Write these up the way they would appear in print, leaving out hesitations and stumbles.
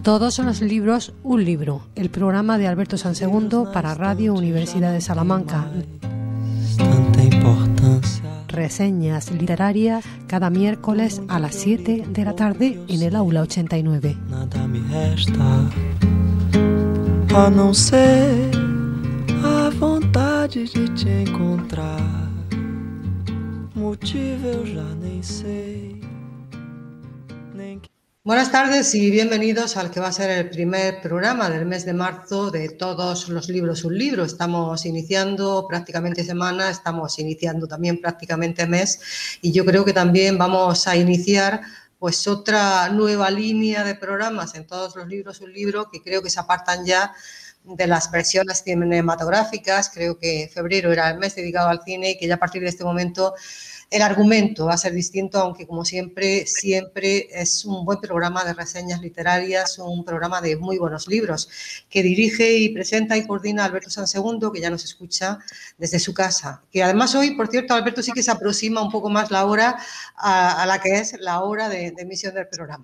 Todos los libros, un libro. El programa de Alberto Sansegundo para Radio Universidad de Salamanca. Reseñas literarias cada miércoles a las 7 de la tarde en el aula 89. Nada me resta a não ser a vontade de te encontrar. Motivo eu já nem sei. Buenas tardes y bienvenidos al que va a ser el primer programa del mes de marzo de Todos los libros, un libro. Estamos iniciando prácticamente semana, estamos iniciando también prácticamente mes y yo creo que también vamos a iniciar pues otra nueva línea de programas en Todos los libros, un libro, que creo que se apartan ya de las versiones cinematográficas. Creo que febrero era el mes dedicado al cine y que ya a partir de este momento el argumento va a ser distinto, aunque como siempre es un buen programa de reseñas literarias, un programa de muy buenos libros, que dirige y presenta y coordina Alberto Sansegundo, que ya nos escucha desde su casa. Que además hoy, por cierto, Alberto, sí que se aproxima un poco más la hora a la que es la hora de emisión del programa.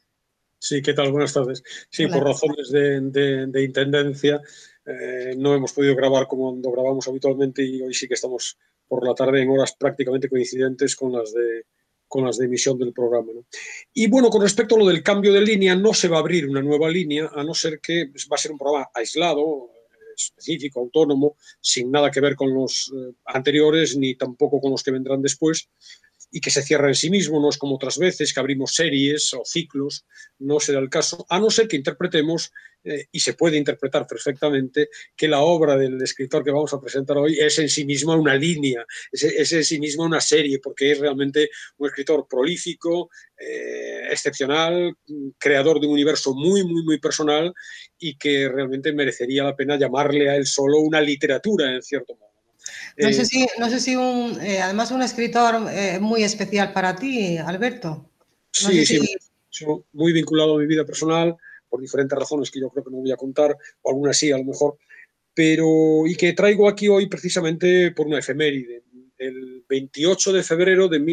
Sí, ¿qué tal? Buenas tardes. Sí, Hola. Por razones de intendencia no hemos podido grabar como lo grabamos habitualmente y hoy sí que estamos por la tarde en horas prácticamente coincidentes con las de emisión del programa, ¿no? Y bueno, con respecto a lo del cambio de línea, no se va a abrir una nueva línea, a no ser que va a ser un programa aislado, específico, autónomo, sin nada que ver con los anteriores ni tampoco con los que vendrán después, y que se cierra en sí mismo. No es como otras veces que abrimos series o ciclos, no será el caso, a no ser que interpretemos, y se puede interpretar perfectamente, que la obra del escritor que vamos a presentar hoy es en sí misma una línea, es en sí misma una serie, porque es realmente un escritor prolífico, excepcional, creador de un universo muy, muy, muy personal y que realmente merecería la pena llamarle a él solo una literatura, en cierto modo. No sé si además un escritor muy especial para ti, Alberto. No Sí, sé si... sí, muy vinculado a mi vida personal, por diferentes razones que yo creo que no voy a contar, o algunas sí, a lo mejor, pero y que traigo aquí hoy precisamente por una efeméride. El 28 de febrero de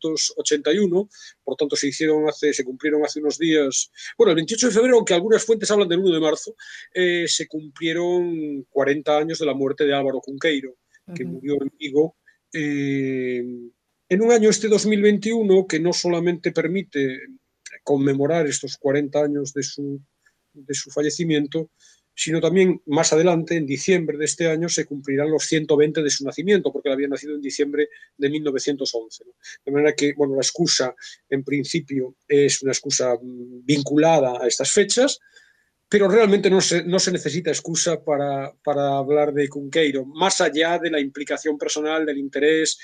1981, por tanto se cumplieron hace unos días, bueno, el 28 de febrero, aunque algunas fuentes hablan del 1 de marzo, se cumplieron 40 años de la muerte de Álvaro Cunqueiro, que murió en Vigo, en un año, este 2021, que no solamente permite conmemorar estos 40 años de su fallecimiento, sino también más adelante, en diciembre de este año, se cumplirán los 120 de su nacimiento, porque él había nacido en diciembre de 1911, ¿no? De manera que, bueno, la excusa, en principio, es una excusa vinculada a estas fechas, pero realmente no se necesita excusa para hablar de Cunqueiro, más allá de la implicación personal, del interés,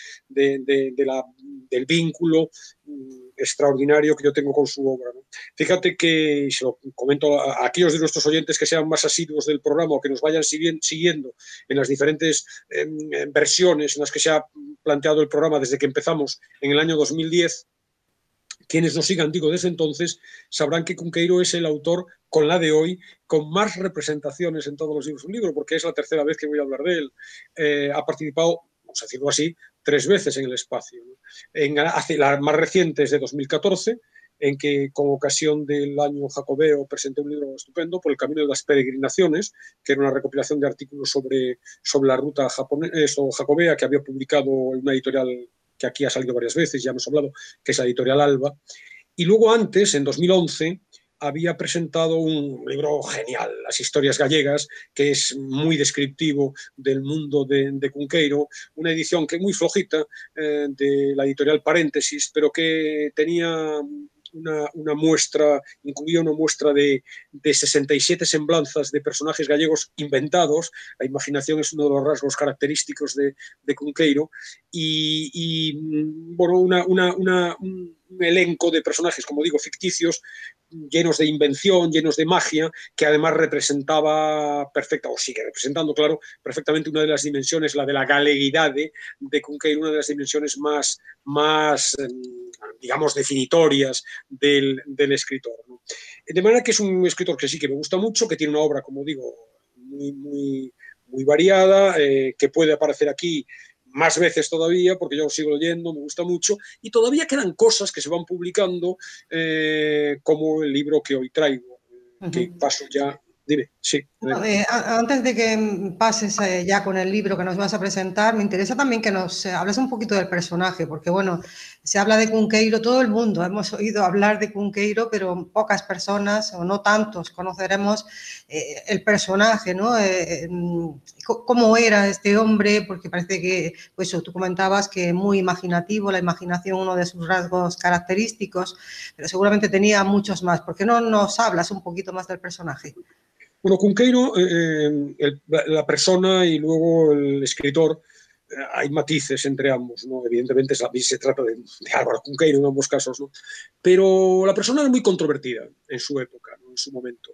del vínculo extraordinario que yo tengo con su obra, ¿no? Fíjate que, se lo comento a aquellos de nuestros oyentes que sean más asiduos del programa o que nos vayan siguiendo en las diferentes versiones en las que se ha planteado el programa desde que empezamos en el año 2010, quienes nos sigan, digo, desde entonces, sabrán que Cunqueiro es el autor, con la de hoy, con más representaciones en Todos los libros, un libro, porque es la tercera vez que voy a hablar de él. Ha participado, vamos a decirlo así, 3 veces en el espacio, ¿no? La más reciente es de 2014, en que, con ocasión del año jacobeo, presenté un libro estupendo, Por el camino de las peregrinaciones, que era una recopilación de artículos sobre la ruta jacobea, que había publicado en una editorial que aquí ha salido varias veces, ya hemos hablado, que es la editorial Alba. Y luego antes, en 2011, había presentado un libro genial, Las historias gallegas, que es muy descriptivo del mundo de Cunqueiro, una edición que es muy flojita, de la editorial Paréntesis, pero que tenía una muestra, incluía una muestra de 67 semblanzas de personajes gallegos inventados. La imaginación es uno de los rasgos característicos de Cunqueiro, y bueno, un elenco de personajes, como digo, ficticios, llenos de invención, llenos de magia, que además representaba o sigue representando, claro, perfectamente una de las dimensiones, la de la galeguidad de Cunqueiro, una de las dimensiones más digamos, definitorias del escritor, ¿no? De manera que es un escritor que sí que me gusta mucho, que tiene una obra, como digo, muy variada, que puede aparecer aquí más veces todavía, porque yo sigo leyendo, me gusta mucho, y todavía quedan cosas que se van publicando, como el libro que hoy traigo. que paso ya. Dime, sí. Antes de que pases ya con el libro que nos vas a presentar, me interesa también que nos hables un poquito del personaje, porque bueno, se habla de Cunqueiro, todo el mundo hemos oído hablar de Cunqueiro, pero pocas personas o no tantos conoceremos el personaje, ¿no? ¿Cómo era este hombre? Porque parece que, pues tú comentabas que muy imaginativo, la imaginación uno de sus rasgos característicos, pero seguramente tenía muchos más. ¿Por qué no nos hablas un poquito más del personaje? Bueno, Cunqueiro, la persona y luego el escritor, hay matices entre ambos, ¿no? Evidentemente se trata de Álvaro Cunqueiro en ambos casos, ¿no? Pero la persona era muy controvertida en su época, ¿no? En su momento.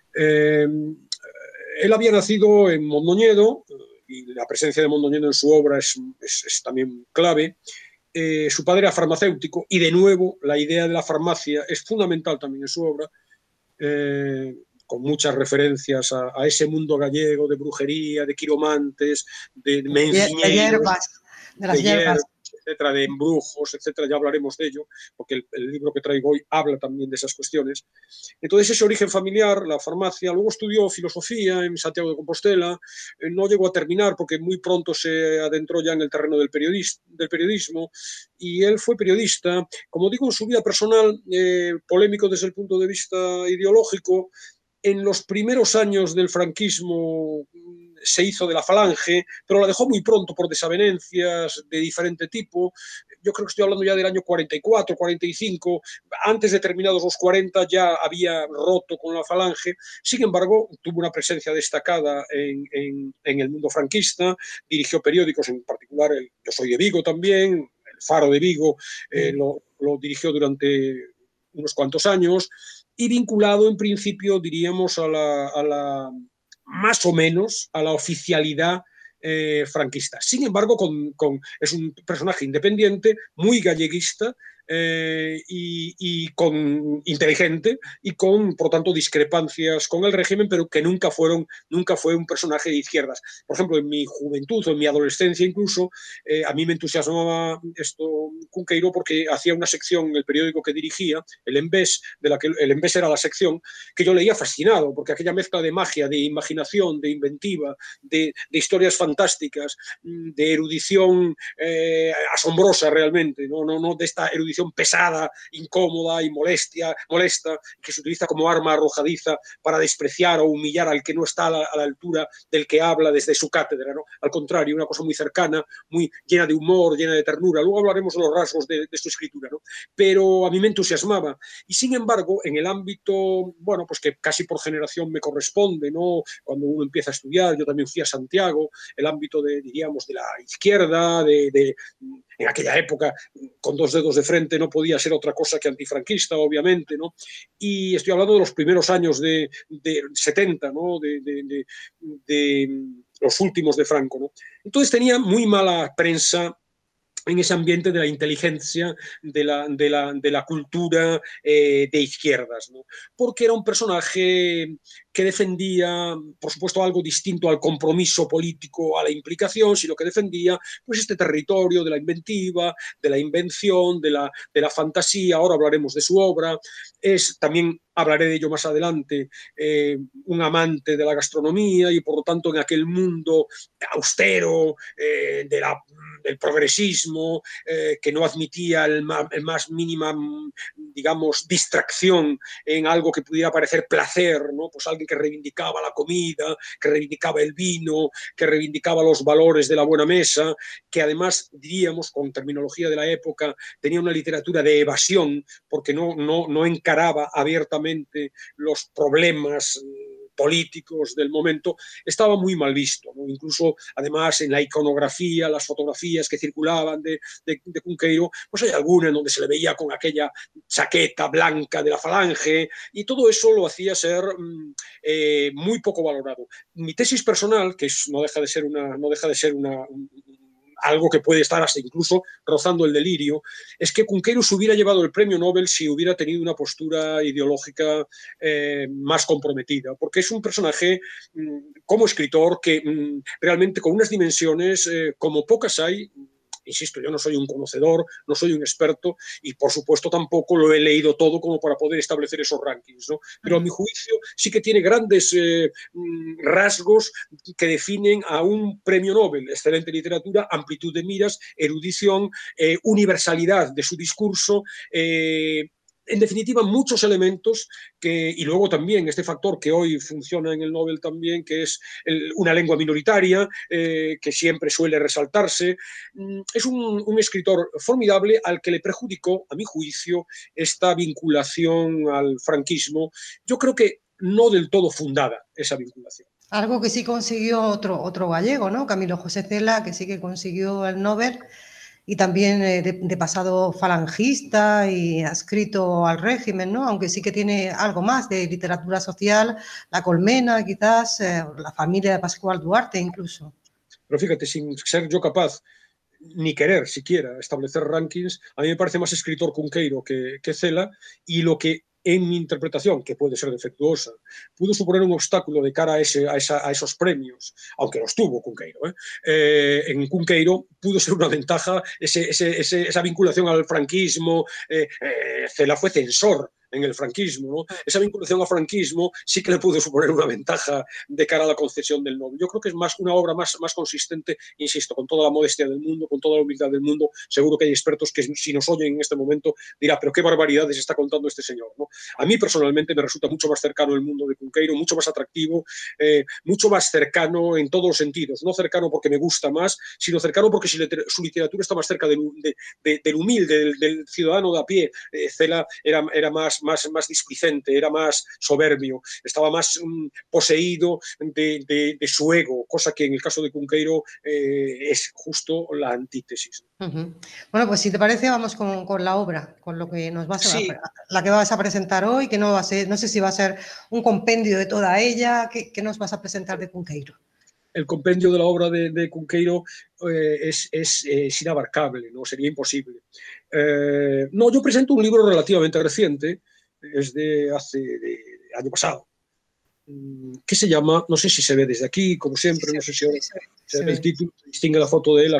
Él había nacido en Mondoñedo, y la presencia de Mondoñedo en su obra es también clave. Su padre era farmacéutico, y de nuevo la idea de la farmacia es fundamental también en su obra, con muchas referencias a ese mundo gallego de brujería, de quiromantes, de menciñeiros, de las hierbas, etcétera, de embrujos, etcétera. Ya hablaremos de ello, porque el libro que traigo hoy habla también de esas cuestiones. Entonces, ese origen familiar, la farmacia, luego estudió filosofía en Santiago de Compostela, no llegó a terminar porque muy pronto se adentró ya en el terreno del periodismo, y él fue periodista, como digo, en su vida personal, polémico desde el punto de vista ideológico. En los primeros años del franquismo se hizo de la Falange, pero la dejó muy pronto por desavenencias de diferente tipo. Yo creo que estoy hablando ya del año 44, 45. Antes de terminados los 40 ya había roto con la Falange. Sin embargo, tuvo una presencia destacada en el mundo franquista, dirigió periódicos, en particular Yo Soy de Vigo también, El Faro de Vigo, lo dirigió durante unos cuantos años, y vinculado en principio, diríamos, a la más o menos a la oficialidad franquista. Sin embargo, es un personaje independiente, muy galleguista, y inteligente, y con, por tanto, discrepancias con el régimen, pero que nunca fue un personaje de izquierdas. Por ejemplo, en mi juventud o en mi adolescencia incluso, a mí me entusiasmaba Cunqueiro, porque hacía una sección en el periódico que dirigía, el Envés, el Envés era la sección, que yo leía fascinado, porque aquella mezcla de magia, de imaginación, de inventiva, de historias fantásticas, de erudición asombrosa realmente, no de esta erudición pesada, incómoda y molesta, que se utiliza como arma arrojadiza para despreciar o humillar al que no está a la altura del que habla desde su cátedra, ¿no? Al contrario, una cosa muy cercana, muy llena de humor, llena de ternura. Luego hablaremos de los rasgos de su escritura, ¿no? Pero a mí me entusiasmaba. Y sin embargo, en el ámbito, bueno, pues que casi por generación me corresponde, ¿no? Cuando uno empieza a estudiar, yo también fui a Santiago, el ámbito diríamos, de la izquierda, en aquella época, con dos dedos de frente, no podía ser otra cosa que antifranquista, obviamente, ¿no? Y estoy hablando de los primeros años de 70, ¿no? De los últimos de Franco, ¿no? Entonces tenía muy mala prensa en ese ambiente de la inteligencia, de la cultura de izquierdas, ¿no? Porque era un personaje que defendía, por supuesto, algo distinto al compromiso político, a la implicación, sino que defendía pues este territorio de la inventiva, de la invención, de la fantasía. Ahora hablaremos de su obra. También hablaré de ello más adelante, un amante de la gastronomía, y por lo tanto en aquel mundo austero del progresismo, que no admitía el más mínima, digamos, distracción en algo que pudiera parecer placer, ¿no? Pues alguien que reivindicaba la comida, que reivindicaba el vino, que reivindicaba los valores de la buena mesa, que además, diríamos, con terminología de la época, tenía una literatura de evasión, porque no encaraba abiertamente los problemas políticos del momento. Estaba muy mal visto, ¿no? Incluso, además, en la iconografía, las fotografías que circulaban de Cunqueiro, pues hay alguna en donde se le veía con aquella chaqueta blanca de la Falange, y todo eso lo hacía ser muy poco valorado. Mi tesis personal, que no deja de ser algo que puede estar hasta incluso rozando el delirio, es que Cunqueiro se hubiera llevado el premio Nobel si hubiera tenido una postura ideológica más comprometida, porque es un personaje como escritor que realmente con unas dimensiones como pocas hay, insisto, yo no soy un conocedor, no soy un experto y por supuesto tampoco lo he leído todo como para poder establecer esos rankings, ¿no? Pero a mi juicio sí que tiene grandes rasgos que definen a un premio Nobel: excelente literatura, amplitud de miras, erudición, universalidad de su discurso, en definitiva, muchos elementos y luego también este factor que hoy funciona en el Nobel también, que es una lengua minoritaria, que siempre suele resaltarse. Es un escritor formidable al que le perjudicó, a mi juicio, esta vinculación al franquismo. Yo creo que no del todo fundada esa vinculación. Algo que sí consiguió otro gallego, ¿no? Camilo José Cela, que sí que consiguió el Nobel, y también de pasado falangista y adscrito al régimen, ¿no? Aunque sí que tiene algo más de literatura social, La Colmena, quizás, La familia de Pascual Duarte incluso. Pero fíjate, sin ser yo capaz ni querer siquiera establecer rankings, a mí me parece más escritor Cunqueiro que Cela, y lo que en mi interpretación, que puede ser defectuosa, pudo suponer un obstáculo de cara a esos premios, aunque los tuvo Cunqueiro. En Cunqueiro pudo ser una ventaja esa vinculación al franquismo. Cela fue censor en el franquismo, ¿no? Esa vinculación al franquismo sí que le pudo suponer una ventaja de cara a la concesión del Nobel. Yo creo que es una obra más consistente, insisto, con toda la modestia del mundo, con toda la humildad del mundo. Seguro que hay expertos que, si nos oyen en este momento, dirán, pero qué barbaridades está contando este señor, ¿no? A mí personalmente me resulta mucho más cercano el mundo de Cunqueiro, mucho más atractivo, mucho más cercano en todos los sentidos. No cercano porque me gusta más, sino cercano porque su literatura está más cerca del humilde, del ciudadano de a pie. Cela era más displicente, era más soberbio, estaba más poseído de su ego, cosa que en el caso de Cunqueiro es justo la antítesis. Bueno, pues si te parece, vamos con la obra, con lo que nos vas la que vas a presentar hoy, que no sé si va a ser un compendio de toda ella. ¿Qué nos vas a presentar de Cunqueiro? El compendio de la obra de Cunqueiro es inabarcable, ¿no? Sería imposible. No, yo presento un libro relativamente reciente, es de año pasado, que se llama, no sé si se ve desde aquí, como siempre, no sé si ahora se ve el título, distingue la foto de él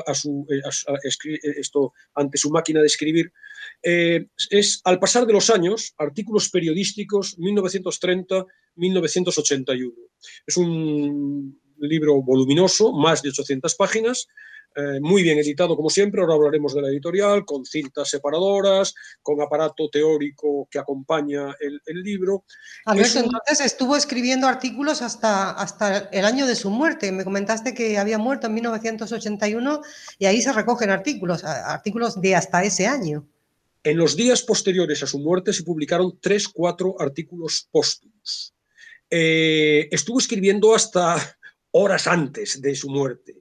ante su máquina de escribir. Es Al pasar de los años, artículos periodísticos 1930-1981. Es un libro voluminoso, más de 800 páginas, muy bien editado como siempre. Ahora hablaremos de la editorial, con cintas separadoras, con aparato teórico que acompaña el libro. Alberto, entonces estuvo escribiendo artículos hasta el año de su muerte. Me comentaste que había muerto en 1981 y ahí se recogen artículos de hasta ese año. En los días posteriores a su muerte se publicaron 3-4 artículos póstumos. Estuvo escribiendo hasta horas antes de su muerte.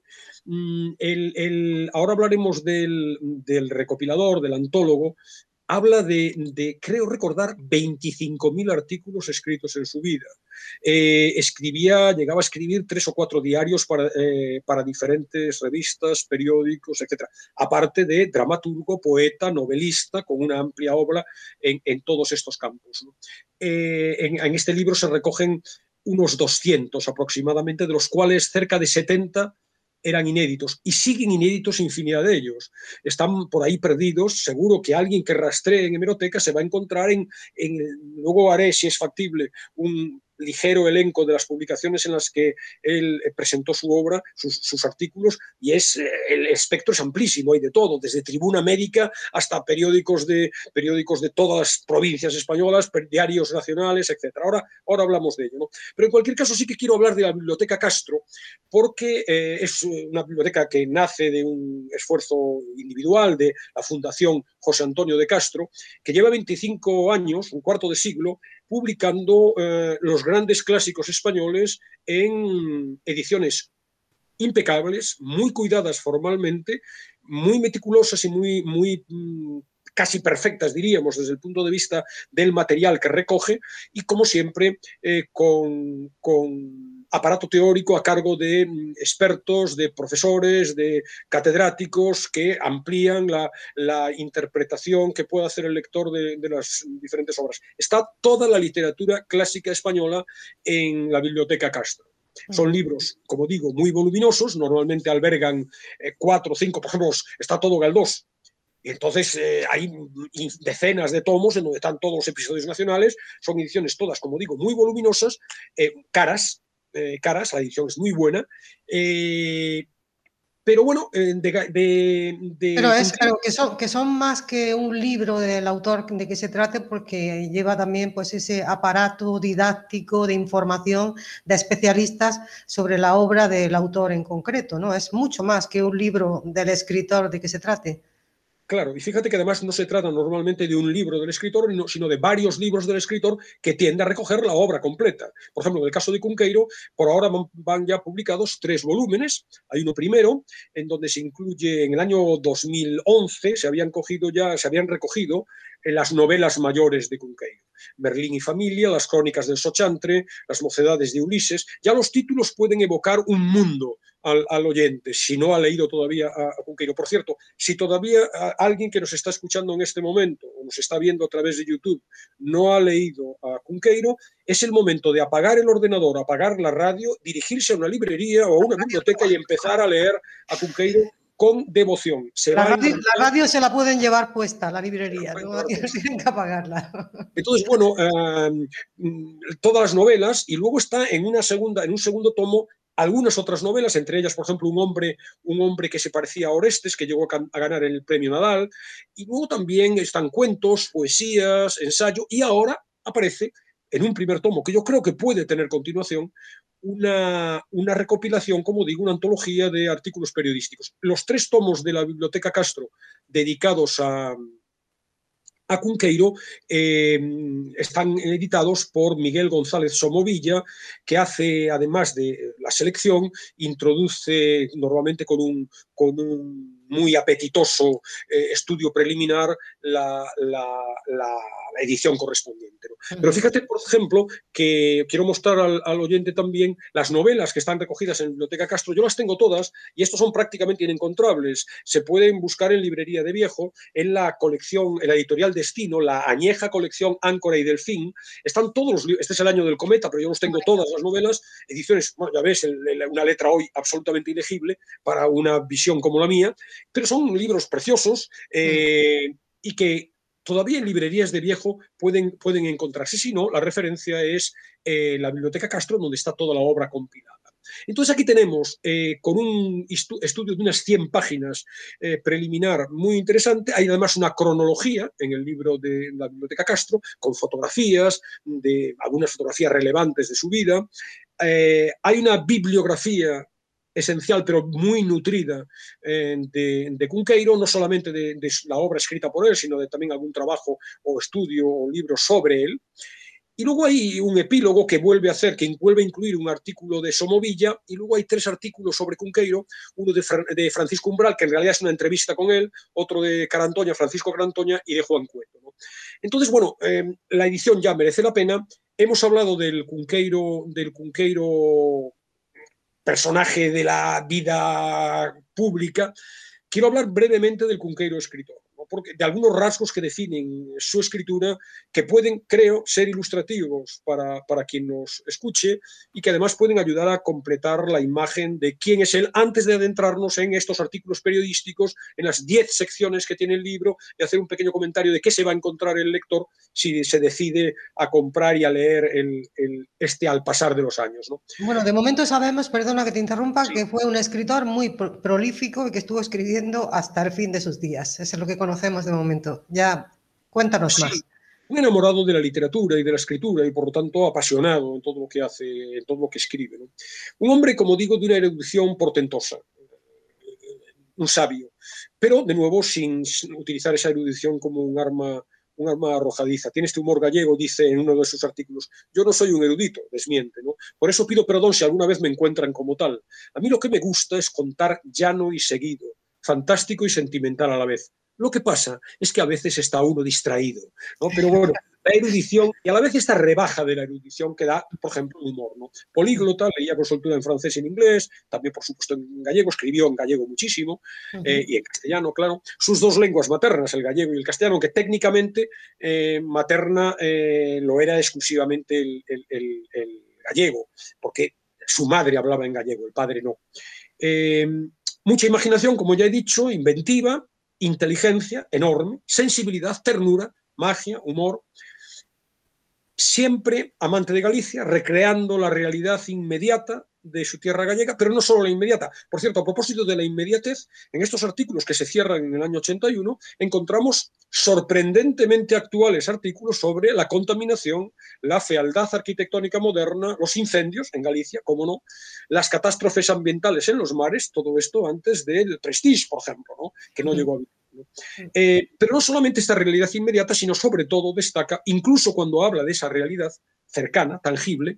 Ahora hablaremos del recopilador, del antólogo. Habla creo recordar, 25.000 artículos escritos en su vida. Llegaba a escribir 3 o 4 diarios para diferentes revistas, periódicos, etc. Aparte de dramaturgo, poeta, novelista, con una amplia obra en todos estos campos, ¿no? En este libro se recogen unos 200 aproximadamente, de los cuales cerca de 70 eran inéditos, y siguen inéditos infinidad de ellos. Están por ahí perdidos. Seguro que alguien que rastree en hemeroteca se va a encontrar luego haré, si es factible, un ligero elenco de las publicaciones en las que él presentó su obra, sus artículos, y el espectro es amplísimo, hay de todo, desde Tribuna Médica hasta periódicos de todas las provincias españolas, diarios nacionales, etc. Ahora hablamos de ello, ¿no? Pero en cualquier caso sí que quiero hablar de la Biblioteca Castro, porque es una biblioteca que nace de un esfuerzo individual de la Fundación José Antonio de Castro, que lleva 25 años, un cuarto de siglo, publicando los grandes clásicos españoles en ediciones impecables, muy cuidadas formalmente, muy meticulosas y muy casi perfectas, diríamos, desde el punto de vista del material que recoge, y como siempre con aparato teórico a cargo de expertos, de profesores, de catedráticos que amplían la interpretación que puede hacer el lector de las diferentes obras. Está toda la literatura clásica española en la Biblioteca Castro. Son libros, como digo, muy voluminosos, normalmente albergan 4 o 5, por ejemplo, está todo Galdós. Y entonces hay decenas de tomos en donde están todos los episodios nacionales, son ediciones todas, como digo, muy voluminosas, caras, la edición es muy buena, pero bueno, Pero que son más que un libro del autor de que se trate, porque lleva también pues ese aparato didáctico de información de especialistas sobre la obra del autor en concreto, ¿no? Es mucho más que un libro del escritor de que se trate. Claro, y fíjate que además no se trata normalmente de un libro del escritor, sino de varios libros del escritor que tiende a recoger la obra completa. Por ejemplo, en el caso de Cunqueiro, por ahora van ya publicados 3 volúmenes. Hay uno primero, en donde se incluye, en el año 2011, se habían recogido las novelas mayores de Cunqueiro. Merlín y familia, las crónicas del Sochantre, las mocedades de Ulises. Ya los títulos pueden evocar un mundo al oyente, si no ha leído todavía a Cunqueiro. Por cierto, si todavía alguien que nos está escuchando en este momento o nos está viendo a través de YouTube no ha leído a Cunqueiro, es el momento de apagar el ordenador, apagar la radio, dirigirse a una librería o a una biblioteca y empezar a leer a Cunqueiro con devoción. La radio se la pueden llevar puesta, la librería, no tienen que apagarla. Entonces, bueno, todas las novelas, y luego está en un segundo tomo algunas otras novelas, entre ellas, por ejemplo, un hombre que se parecía a Orestes, que llegó a ganar el premio Nadal, y luego también están cuentos, poesías, ensayo, y ahora aparece en un primer tomo, que yo creo que puede tener continuación, una recopilación, como digo, una antología de artículos periodísticos. Los 3 tomos de la Biblioteca Castro dedicados a Cunqueiro están editados por Miguel González Somovilla, que hace, además de la selección, introduce normalmente con un muy apetitoso estudio preliminar la edición correspondiente, ¿no? Pero fíjate, por ejemplo, que quiero mostrar al oyente también las novelas que están recogidas en la Biblioteca Castro. Yo las tengo todas y estos son prácticamente inencontrables. Se pueden buscar en Librería de Viejo, en la colección, en la editorial Destino, la añeja colección Áncora y Delfín. Están todos los libros. Este es el año del cometa, pero yo los tengo todas las novelas, ediciones, bueno, ya ves, una letra hoy absolutamente ilegible para una visión como la mía, pero son libros preciosos y que todavía en librerías de viejo pueden encontrarse. Si no, la referencia es la Biblioteca Castro, donde está toda la obra compilada. Entonces aquí tenemos, con un estudio de unas 100 páginas preliminar muy interesante, hay además una cronología en el libro de la Biblioteca Castro, con fotografías, algunas fotografías relevantes de su vida. Hay una bibliografía esencial, pero muy nutrida de Cunqueiro, no solamente de la obra escrita por él, sino de también algún trabajo o estudio o libro sobre él. Y luego hay un epílogo que vuelve a incluir un artículo de Somovilla, y luego hay 3 artículos sobre Cunqueiro, uno de Francisco Umbral, que en realidad es una entrevista con él, otro de Francisco Carantoña, y de Juan Cueto, ¿no? Entonces, bueno, la edición ya merece la pena. Hemos hablado del Cunqueiro personaje de la vida pública. Quiero hablar brevemente del Cunqueiro escritor, ¿no? Porque de algunos rasgos que definen su escritura, que pueden, creo, ser ilustrativos para quien nos escuche y que además pueden ayudar a completar la imagen de quién es él antes de adentrarnos en estos artículos periodísticos, en las 10 secciones que tiene el libro, y hacer un pequeño comentario de qué se va a encontrar el lector si se decide a comprar y a leer al pasar de los años, ¿no? Bueno, de momento sabemos, perdona que te interrumpa, Sí. que fue un escritor muy prolífico y que estuvo escribiendo hasta el fin de sus días. Eso es lo que conocemos de momento. Ya, cuéntanos más. Un enamorado de la literatura y de la escritura y por lo tanto apasionado en todo lo que hace, en todo lo que escribe, ¿no? Un hombre, como digo, de una erudición portentosa, un sabio, pero de nuevo sin utilizar esa erudición como un arma arrojadiza. Tiene este humor gallego, dice en uno de sus artículos: yo no soy un erudito, desmiente, ¿no? Por eso pido perdón si alguna vez me encuentran como tal. A mí lo que me gusta es contar llano y seguido, fantástico y sentimental a la vez. Lo que pasa es que a veces está uno distraído, ¿no? Pero bueno, la erudición y a la vez esta rebaja de la erudición que da, por ejemplo, el humor, ¿no? Políglota, leía con soltura en francés y en inglés, también, por supuesto, en gallego, escribió en gallego muchísimo, y en castellano, claro. Sus 2 lenguas maternas, el gallego y el castellano, aunque técnicamente materna lo era exclusivamente el gallego, porque Su madre hablaba en gallego, el padre no. Mucha imaginación, como ya he dicho, inventiva, inteligencia enorme, sensibilidad, ternura, magia, humor. Siempre amante de Galicia, recreando la realidad inmediata de su tierra gallega, pero no solo la inmediata. Por cierto, a propósito de la inmediatez, en estos artículos que se cierran en el año 81, encontramos sorprendentemente actuales artículos sobre la contaminación, la fealdad arquitectónica moderna, los incendios en Galicia, cómo no, las catástrofes ambientales en los mares, todo esto antes del Prestige, por ejemplo, ¿no? Que no llegó a vivir. Pero no solamente esta realidad inmediata, sino sobre todo destaca, incluso cuando habla de esa realidad cercana, tangible,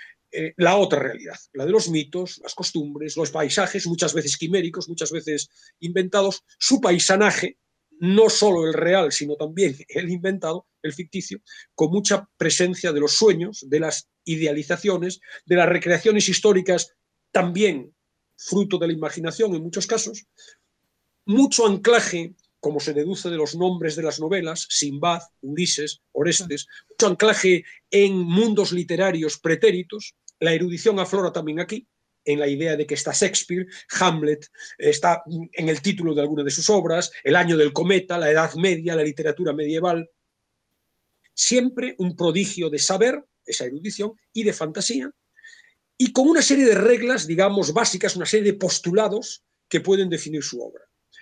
la otra realidad, la de los mitos, las costumbres, los paisajes, muchas veces quiméricos, muchas veces inventados, su paisanaje, no solo el real, sino también el inventado, el ficticio, con mucha presencia de los sueños, de las idealizaciones, de las recreaciones históricas, también fruto de la imaginación en muchos casos, mucho anclaje, como se deduce de los nombres de las novelas, Sinbad, Ulises, Orestes, mucho anclaje en mundos literarios pretéritos. La erudición aflora también aquí, en la idea de que está Shakespeare, Hamlet, está en el título de alguna de sus obras, el año del cometa, la Edad Media, la literatura medieval. Siempre un prodigio de saber, esa erudición, y de fantasía, y con una serie de reglas, digamos, básicas, una serie de postulados que pueden definir su obra.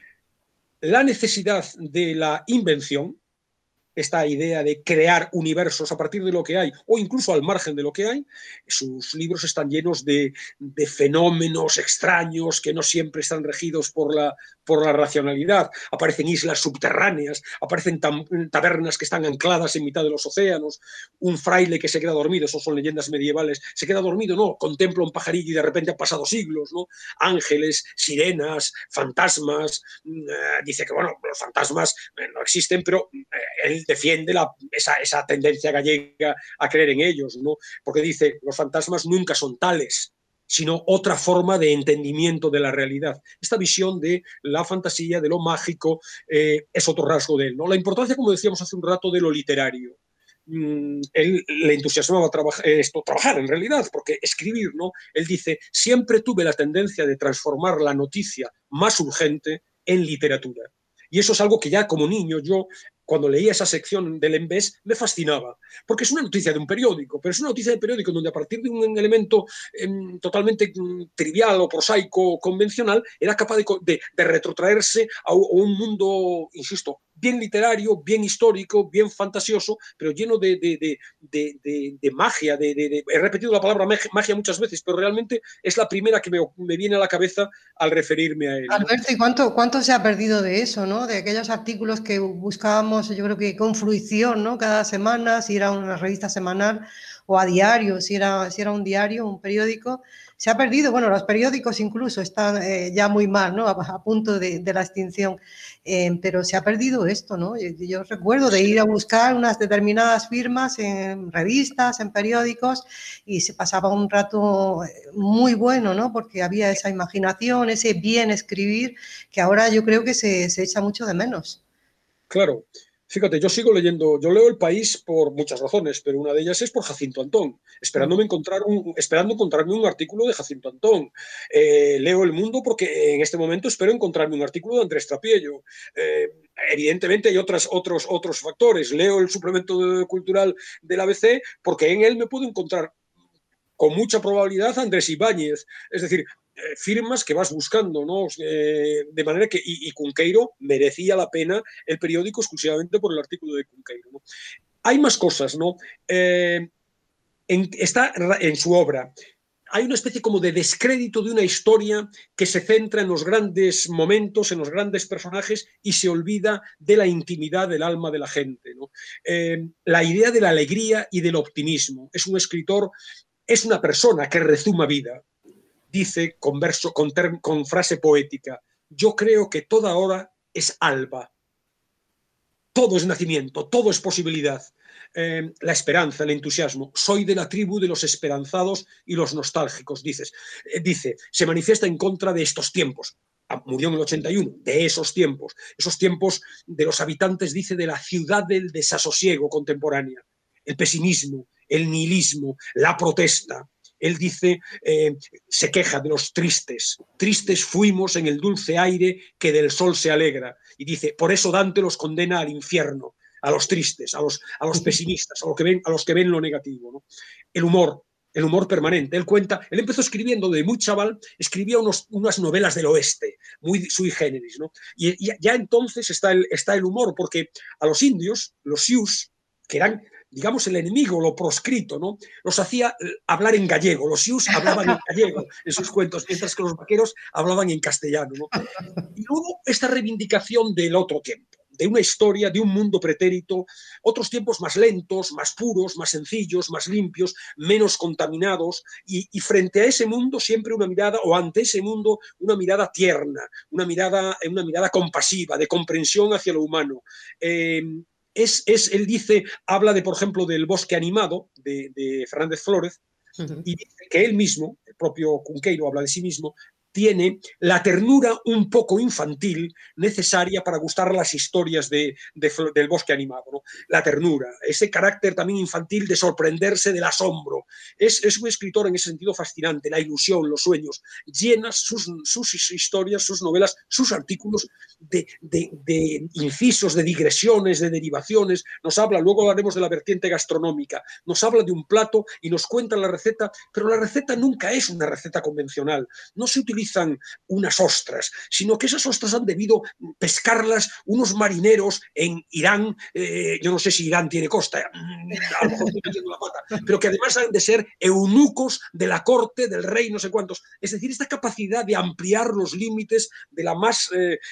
La necesidad de la invención, esta idea de crear universos a partir de lo que hay o incluso al margen de lo que hay. Sus libros están llenos de fenómenos extraños que no siempre están regidos por la racionalidad. Aparecen islas subterráneas, aparecen tabernas que están ancladas en mitad de los océanos, un fraile que se queda dormido, eso son leyendas medievales, se queda dormido, no, contempla un pajarillo y de repente han pasado siglos, ¿no? Ángeles, sirenas, fantasmas, dice que, bueno, los fantasmas no existen, pero él defiende esa tendencia gallega a creer en ellos, ¿no? Porque dice, los fantasmas nunca son tales, sino otra forma de entendimiento de la realidad. Esta visión de la fantasía, de lo mágico, es otro rasgo de él, ¿no? La importancia, como decíamos hace un rato, de lo literario. Él le entusiasmaba trabajar en realidad, porque escribir, ¿no? Él dice, siempre tuve la tendencia de transformar la noticia más urgente en literatura. Y eso es algo que ya como niño yo, cuando leía esa sección del Embés, me fascinaba, porque es una noticia de un periódico, pero es una noticia de periódico donde a partir de un elemento totalmente trivial o prosaico, convencional, era capaz de retrotraerse a un mundo, insisto, bien literario, bien histórico, bien fantasioso, pero lleno de magia. He repetido la palabra magia muchas veces, pero realmente es la primera que me viene a la cabeza al referirme a él, ¿no? Alberto, ¿y cuánto se ha perdido de eso, ¿no? De aquellos artículos que buscábamos, yo creo que con fruición, ¿no? Cada semana, si era una revista semanal o a diario, si era un diario, un periódico. Se ha perdido, bueno, los periódicos incluso están ya muy mal, ¿no? A punto de la extinción, pero se ha perdido esto, ¿no? Yo recuerdo de ir a buscar unas determinadas firmas en revistas, en periódicos, y se pasaba un rato muy bueno, ¿no? Porque había esa imaginación, ese bien escribir, que ahora yo creo que se echa mucho de menos. Claro. Fíjate, yo sigo leyendo, yo leo El País por muchas razones, pero una de ellas es por Jacinto Antón, esperando encontrarme un artículo de Jacinto Antón. Leo El Mundo porque en este momento espero encontrarme un artículo de Andrés Trapiello. Evidentemente hay otros factores. Leo el suplemento cultural del ABC porque en él me puedo encontrar con mucha probabilidad Andrés Ibáñez. Es decir, firmas que vas buscando, ¿no? De manera que, y Cunqueiro merecía la pena el periódico exclusivamente por el artículo de Cunqueiro, ¿no? Hay más cosas, ¿no? Está en su obra. Hay una especie como de descrédito de una historia que se centra en los grandes momentos, en los grandes personajes y se olvida de la intimidad del alma de la gente, ¿no? La idea de la alegría y del optimismo. Es un escritor, es una persona que rezuma vida. Dice con frase poética, yo creo que toda hora es alba, todo es nacimiento, todo es posibilidad. La esperanza, el entusiasmo, soy de la tribu de los esperanzados y los nostálgicos, dice, se manifiesta en contra de estos tiempos. Murió en el 81, de esos tiempos de los habitantes, dice, de la ciudad del desasosiego contemporánea, el pesimismo, el nihilismo, la protesta. él dice, se queja de los tristes. Tristes fuimos en el dulce aire que del sol se alegra. Y dice, por eso Dante los condena al infierno, a los tristes, a los pesimistas, a los que ven lo negativo, ¿no? El humor permanente. Él empezó escribiendo de muy chaval, escribía unas novelas del oeste, muy sui generis, ¿no? Y ya entonces está el humor, porque a los indios, los sioux, que eran, digamos, el enemigo, lo proscrito, ¿no? Los hacía hablar en gallego. Los sioux hablaban en gallego en sus cuentos, mientras que los vaqueros hablaban en castellano, ¿no? Y luego esta reivindicación del otro tiempo, de una historia, de un mundo pretérito, otros tiempos más lentos, más puros, más sencillos, más limpios, menos contaminados, y frente a ese mundo siempre una mirada, o ante ese mundo, una mirada tierna, una mirada compasiva, de comprensión hacia lo humano. Él dice, habla de, por ejemplo, del Bosque animado, de Fernández Flórez, y dice que él mismo, el propio Cunqueiro habla de sí mismo, tiene la ternura un poco infantil necesaria para gustar las historias del Bosque animado, ¿no? La ternura, ese carácter también infantil de sorprenderse del asombro. Es un escritor en ese sentido fascinante, la ilusión, los sueños, llena sus historias, sus novelas, sus artículos de incisos, de digresiones, de derivaciones. Nos habla, luego hablaremos de la vertiente gastronómica, nos habla de un plato y nos cuenta la receta, pero la receta nunca es una receta convencional, no se utiliza unas ostras, sino que esas ostras han debido pescarlas unos marineros en Irán, yo no sé si Irán tiene costa, a lo mejor estoy metiendo la pata, pero que además han de ser eunucos de la corte del rey, no sé cuántos. Es decir, esta capacidad de ampliar los límites de la más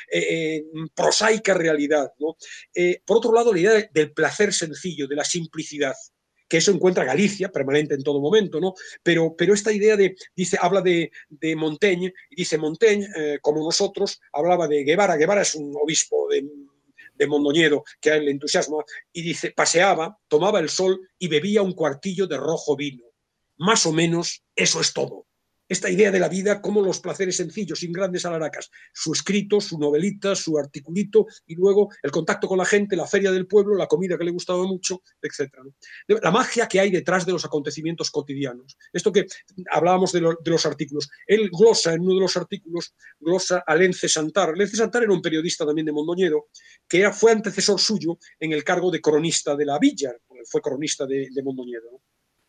prosaica realidad, ¿no? Por otro lado, la idea del placer sencillo, de la simplicidad, que eso encuentra Galicia, permanente en todo momento, ¿no? Pero esta idea habla de Montaigne, y dice Montaigne, como nosotros, hablaba de Guevara. Guevara es un obispo de Mondoñedo, que a él le entusiasma, y dice, paseaba, tomaba el sol y bebía un cuartillo de rojo vino. Más o menos eso es todo. Esta idea de la vida como los placeres sencillos, sin grandes alaracas, su escrito, su novelita, su articulito, y luego el contacto con la gente, la feria del pueblo, la comida que le gustaba mucho, etc. La magia que hay detrás de los acontecimientos cotidianos. Esto que hablábamos de los artículos. Él glosa en uno de los artículos, glosa a Lence Santar. Lence Santar era un periodista también de Mondoñedo, que fue antecesor suyo en el cargo de cronista de la villa, fue cronista de Mondoñedo, ¿no?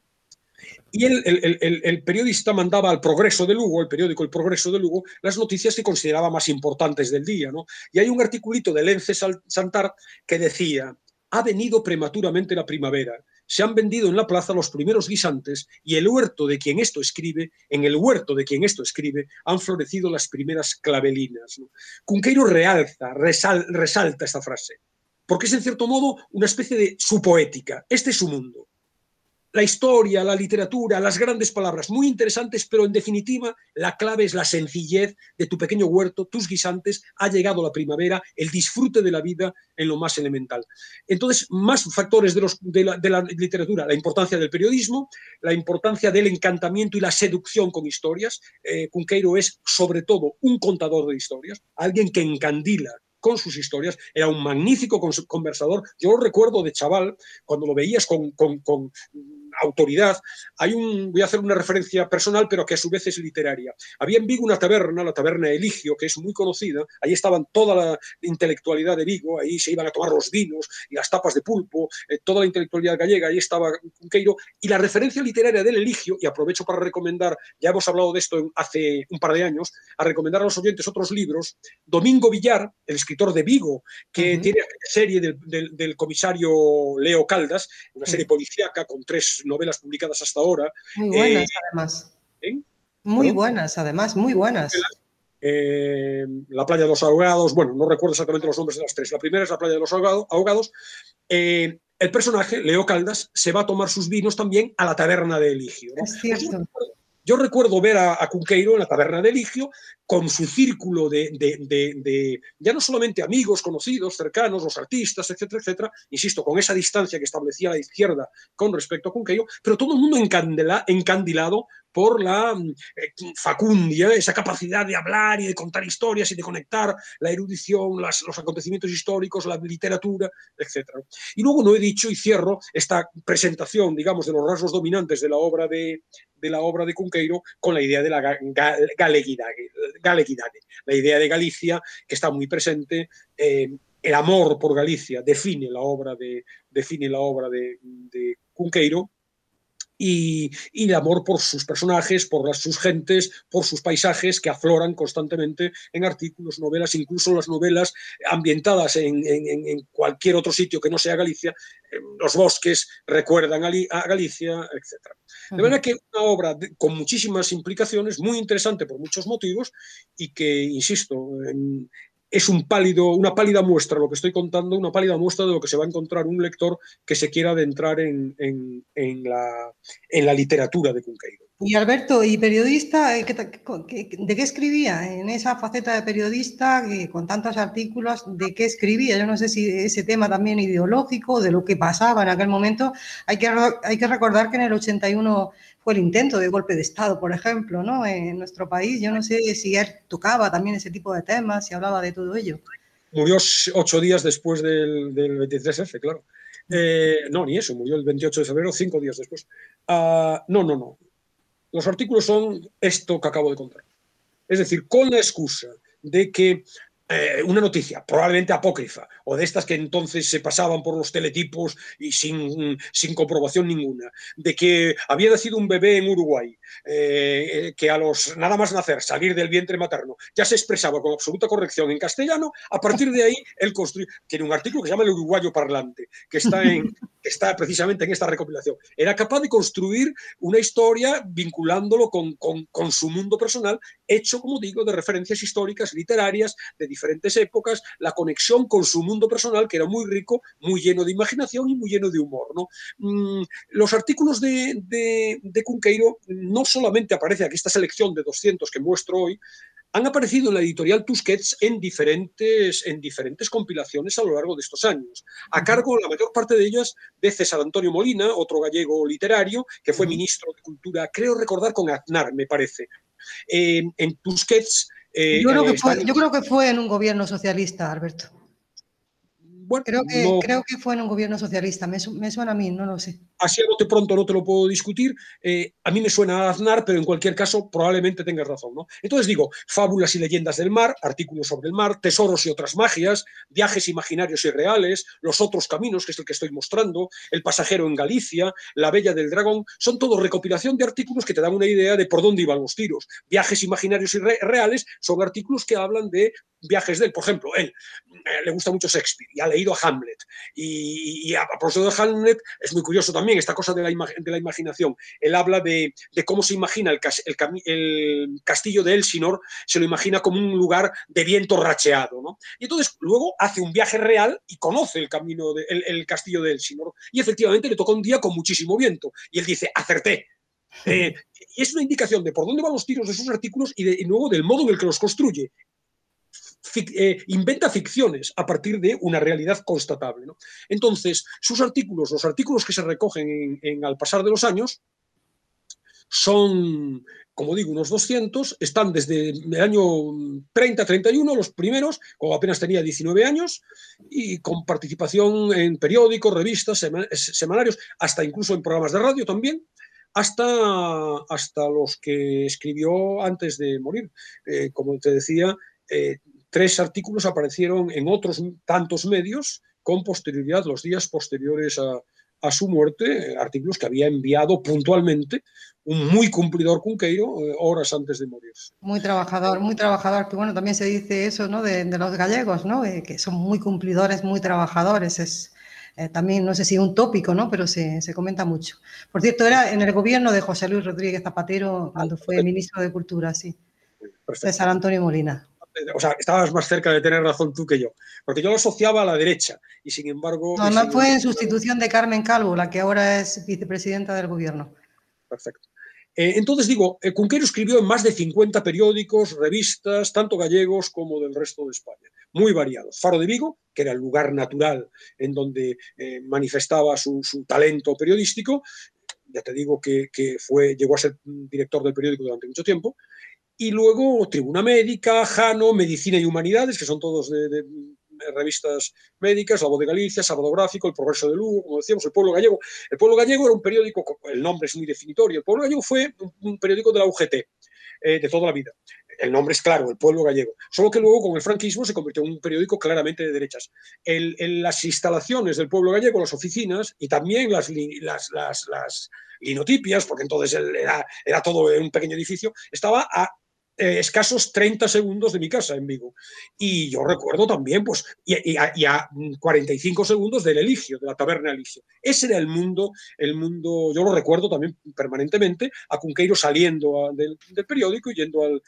Y el periodista mandaba al Progreso de Lugo, el periódico El Progreso de Lugo, las noticias que consideraba más importantes del día, ¿no? Y hay un articulito de Lence Santar que decía, ha venido prematuramente la primavera, se han vendido en la plaza los primeros guisantes y en el huerto de quien esto escribe han florecido las primeras clavelinas, ¿no? Cunqueiro resalta esta frase, porque es en cierto modo una especie de su poética, este es su mundo. La historia, la literatura, las grandes palabras, muy interesantes, pero en definitiva la clave es la sencillez de tu pequeño huerto, tus guisantes, ha llegado la primavera, el disfrute de la vida en lo más elemental. Entonces, más factores de la literatura, la importancia del periodismo, la importancia del encantamiento y la seducción con historias. Cunqueiro es, sobre todo, un contador de historias, alguien que encandila con sus historias, era un magnífico conversador. Yo lo recuerdo de chaval, cuando lo veías con autoridad. Voy a hacer una referencia personal, pero que a su vez es literaria. Había en Vigo una taberna, la taberna Eligio, que es muy conocida. Ahí estaban toda la intelectualidad de Vigo, ahí se iban a tomar los vinos y las tapas de pulpo, toda la intelectualidad gallega, ahí estaba Cunqueiro. Y la referencia literaria del Eligio, y aprovecho para recomendar, ya hemos hablado de esto hace un par de años, a recomendar a los oyentes otros libros. Domingo Villar, el escritor de Vigo, que tiene la serie del comisario Leo Caldas, una serie policíaca con 3 novelas publicadas hasta ahora. Muy buenas, además. Muy buenas, además, muy buenas. La playa de los ahogados, bueno, no recuerdo exactamente los nombres de las 3. La primera es la playa de los ahogados. El personaje, Leo Caldas, se va a tomar sus vinos también a la taberna de Eligio, ¿no? Es cierto. Yo recuerdo ver a Cunqueiro en la taberna de Eligio con su círculo de ya no solamente amigos, conocidos, cercanos, los artistas, etcétera, etcétera, insisto, con esa distancia que establecía la izquierda con respecto a Cunqueiro, pero todo el mundo encandilado por la facundia, esa capacidad de hablar y de contar historias y de conectar la erudición, los acontecimientos históricos, la literatura, etc. Y luego no he dicho, y cierro, esta presentación, digamos, de los rasgos dominantes de la obra de Cunqueiro con la idea de la galeguidade, la idea de Galicia, que está muy presente. El amor por Galicia define la obra de Cunqueiro, y el amor por sus personajes, por sus gentes, por sus paisajes que afloran constantemente en artículos, novelas, incluso las novelas ambientadas en cualquier otro sitio que no sea Galicia. Los bosques recuerdan a Galicia, etc. De manera que una obra con muchísimas implicaciones, muy interesante por muchos motivos, y que, insisto, es una pálida muestra, lo que estoy contando, una pálida muestra de lo que se va a encontrar un lector que se quiera adentrar en la literatura de Cunqueiro. Y Alberto, ¿y periodista? ¿De qué escribía? En esa faceta de periodista, con tantos artículos, ¿de qué escribía? Yo no sé si ese tema también ideológico, de lo que pasaba en aquel momento. Hay que recordar que en el 81 fue el intento de golpe de Estado, por ejemplo, ¿no? En nuestro país. Yo no sé si él tocaba también ese tipo de temas, si hablaba de todo ello. Murió 8 días después del 23F, claro. No, ni eso, murió el 28 de febrero, 5 días después. No. Los artículos son esto que acabo de contar. Es decir, con la excusa de que una noticia probablemente apócrifa, o de estas que entonces se pasaban por los teletipos y sin comprobación ninguna, de que había nacido un bebé en Uruguay, que a los nada más nacer, salir del vientre materno, ya se expresaba con absoluta corrección en castellano. A partir de ahí, él construyó, tiene un artículo que se llama El Uruguayo Parlante, que está precisamente en esta recopilación. Era capaz de construir una historia vinculándolo con su mundo personal, hecho, como digo, de referencias históricas, literarias, de diferentes épocas, la conexión con su mundo personal, que era muy rico, muy lleno de imaginación y muy lleno de humor, ¿no? Los artículos de Cunqueiro no solamente aparece aquí esta selección de 200 que muestro hoy, han aparecido en la editorial Tusquets en diferentes compilaciones a lo largo de estos años, a cargo, la mayor parte de ellas, de César Antonio Molina, otro gallego literario, que fue ministro de Cultura, creo recordar con Aznar, me parece. En Tusquets... Yo creo que fue en un gobierno socialista, Alberto. Bueno, creo que fue en un gobierno socialista, me suena a mí, no lo sé. Así a bote pronto no te lo puedo discutir, a mí me suena a Aznar, pero en cualquier caso probablemente tengas razón, ¿no? Entonces digo, fábulas y leyendas del mar, artículos sobre el mar, tesoros y otras magias, viajes imaginarios y reales, los otros caminos, que es el que estoy mostrando, el pasajero en Galicia, la bella del dragón, son todo recopilación de artículos que te dan una idea de por dónde iban los tiros. Viajes imaginarios y reales son artículos que hablan de viajes de él. Por ejemplo, él le gusta mucho Shakespeare y ha leído a Hamlet, y a propósito de Hamlet es muy curioso también esta cosa de la imaginación. Él habla de cómo se imagina el castillo de Elsinor, se lo imagina como un lugar de viento racheado, ¿no? Y entonces luego hace un viaje real y conoce el castillo de Elsinor, y efectivamente le toca un día con muchísimo viento, y él dice, acerté. Y es una indicación de por dónde van los tiros de sus artículos y luego del modo en el que los construye. Inventa ficciones a partir de una realidad constatable, ¿no? Entonces, los artículos que se recogen al pasar de los años son, como digo, unos 200, están desde el año 30-31, los primeros, cuando apenas tenía 19 años, y con participación en periódicos, revistas, semanarios, hasta incluso en programas de radio también, hasta los que escribió antes de morir. Como te decía, 3 artículos aparecieron en otros tantos medios con posterioridad, los días posteriores a su muerte, artículos que había enviado puntualmente un muy cumplidor Cunqueiro horas antes de morirse. Muy trabajador, que bueno, también se dice eso, ¿no? De los gallegos, ¿no? Que son muy cumplidores, muy trabajadores. Es también, no sé si un tópico, ¿no? Pero se comenta mucho. Por cierto, era en el gobierno de José Luis Rodríguez Zapatero, cuando fue ministro de Cultura, sí. Perfecto. César Antonio Molina. O sea, estabas más cerca de tener razón tú que yo, porque yo lo asociaba a la derecha y sin embargo... No, además fue en sustitución de Carmen Calvo, la que ahora es vicepresidenta del gobierno. Perfecto. Entonces digo, Cunqueiro escribió en más de 50 periódicos, revistas, tanto gallegos como del resto de España, muy variados. Faro de Vigo, que era el lugar natural en donde manifestaba su talento periodístico, ya te digo que llegó a ser director del periódico durante mucho tiempo, y luego Tribuna Médica, Jano, Medicina y Humanidades, que son todos de revistas médicas, La Voz de Galicia, Sábado Gráfico, El Progreso de Lugo, como decíamos, El Pueblo Gallego. El Pueblo Gallego era un periódico, el nombre es muy definitorio, El Pueblo Gallego fue un periódico de la UGT, de toda la vida. El nombre es claro, El Pueblo Gallego. Solo que luego con el franquismo se convirtió en un periódico claramente de derechas. Las instalaciones del Pueblo Gallego, las oficinas y también las linotipias, porque entonces era todo un pequeño edificio, estaba a escasos 30 segundos de mi casa en Vigo. Y yo recuerdo también, pues, y a 45 segundos del Eligio, de la taberna Eligio. Ese era el mundo, yo lo recuerdo también permanentemente, a Cunqueiro saliendo del periódico y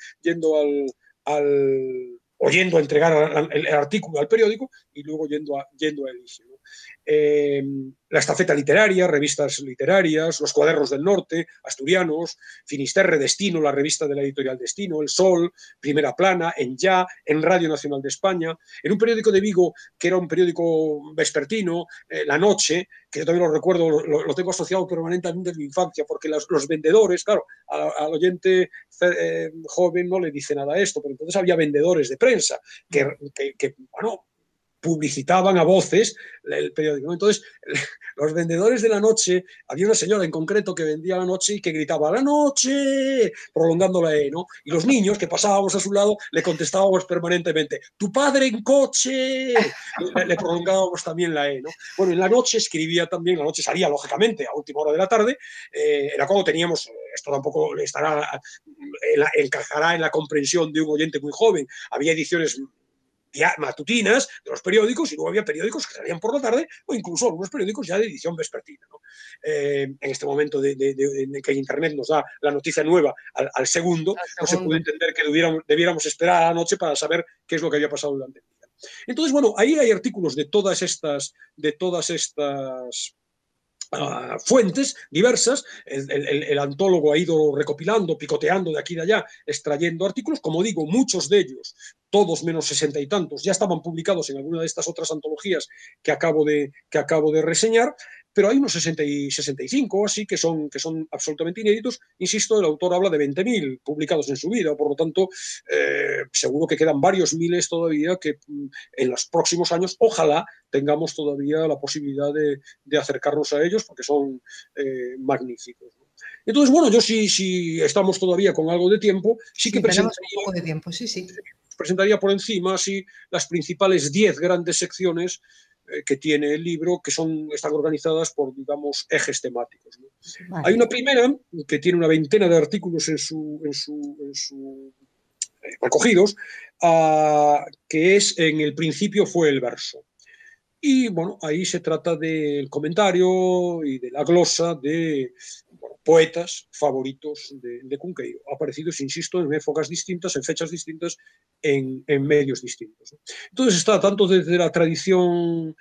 oyendo a entregar el artículo al periódico y luego yendo a Eligio, ¿no? La Estafeta Literaria, revistas literarias, Los Cuadernos del Norte, Asturianos, Finisterre, Destino, la revista de la editorial Destino, El Sol, Primera Plana, En Ya, en Radio Nacional de España, en un periódico de Vigo que era un periódico vespertino, La Noche, que yo también lo recuerdo, lo tengo asociado permanentemente en mi infancia, porque los vendedores, claro, al oyente joven no le dice nada a esto, pero entonces había vendedores de prensa que bueno, publicitaban a voces el periódico, ¿no? Entonces, los vendedores de La Noche, había una señora en concreto que vendía La Noche y que gritaba ¡La Noche!, prolongando la E, ¿no? Y los niños que pasábamos a su lado le contestábamos permanentemente ¡Tu padre en coche! Le prolongábamos también la E, ¿no? Bueno, en La Noche escribía también, La Noche salía, lógicamente, a última hora de la tarde, era cuando teníamos, esto tampoco encajará en la comprensión de un oyente muy joven, había ediciones matutinas de los periódicos y luego había periódicos que salían por la tarde o incluso algunos periódicos ya de edición vespertina, ¿no? En este momento en que Internet nos da la noticia nueva al segundo, no se puede entender que debiéramos esperar a la noche para saber qué es lo que había pasado durante el día. Entonces, bueno, ahí hay artículos de todas estas fuentes diversas. El antólogo ha ido recopilando, picoteando de aquí y de allá, extrayendo artículos. Como digo, muchos de ellos, todos menos 60 y tantos, ya estaban publicados en alguna de estas otras antologías que acabo de reseñar, pero hay unos 60 y 65 así que son absolutamente inéditos. Insisto, el autor habla de 20.000 publicados en su vida, por lo tanto, seguro que quedan varios miles todavía que en los próximos años, ojalá tengamos todavía la posibilidad de acercarnos a ellos, porque son magníficos, ¿no? Entonces, bueno, yo si estamos todavía con algo de tiempo, sí que tenemos un poco de tiempo, sí. Presentaría por encima así las principales 10 grandes secciones que tiene el libro, que están organizadas por, digamos, ejes temáticos, ¿no? Vale. Hay una primera que tiene una veintena de artículos en su recogidos, que es En el principio fue el verso. Y bueno, ahí se trata del comentario y de la glosa de poetas favoritos de Cunqueiro, aparecidos, insisto, en épocas distintas, en fechas distintas, en medios distintos. Entonces está tanto desde la tradición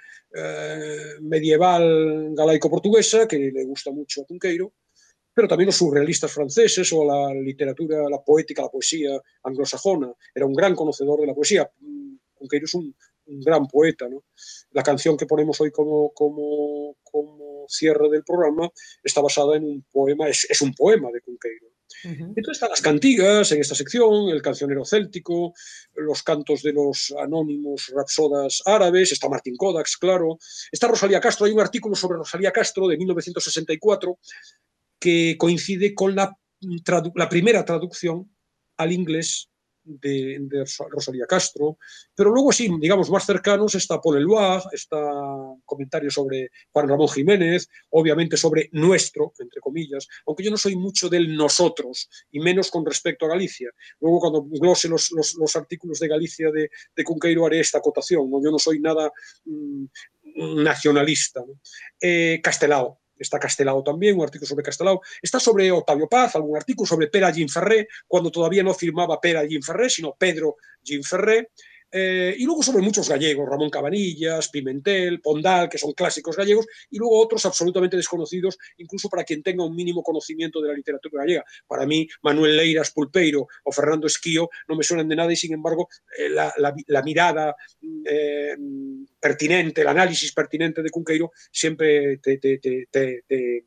medieval galaico-portuguesa, que le gusta mucho a Cunqueiro, pero también los surrealistas franceses o la literatura, la poética, la poesía anglosajona. Era un gran conocedor de la poesía. Cunqueiro es un gran poeta, ¿no? La canción que ponemos hoy como cierre del programa está basada en un poema, es un poema de Cunqueiro. Entonces están las cantigas en esta sección, el cancionero céltico, los cantos de los anónimos rapsodas árabes, está Martín Kodax, claro, está Rosalía Castro. Hay un artículo sobre Rosalía Castro de 1964 que coincide con la primera traducción al inglés de Rosalía Castro, pero luego sí, digamos, más cercanos está Paul Eluard, está comentarios sobre Juan Ramón Jiménez, obviamente sobre nuestro, entre comillas, aunque yo no soy mucho del nosotros, y menos con respecto a Galicia. Luego cuando glose los artículos de Galicia de Cunqueiro haré esta acotación, ¿no? Yo no soy nada nacionalista, ¿no? Castelao. Está Castelao también, un artículo sobre Castelao. Está sobre Octavio Paz, algún artículo sobre Pere Ginferré, cuando todavía no firmaba Pere Ginferré, sino Pedro Ginferré. Y luego sobre muchos gallegos, Ramón Cabanillas, Pimentel, Pondal, que son clásicos gallegos, y luego otros absolutamente desconocidos, incluso para quien tenga un mínimo conocimiento de la literatura gallega. Para mí, Manuel Leiras Pulpeiro o Fernando Esquío no me suenan de nada, y sin embargo, la mirada pertinente, el análisis pertinente de Cunqueiro siempre te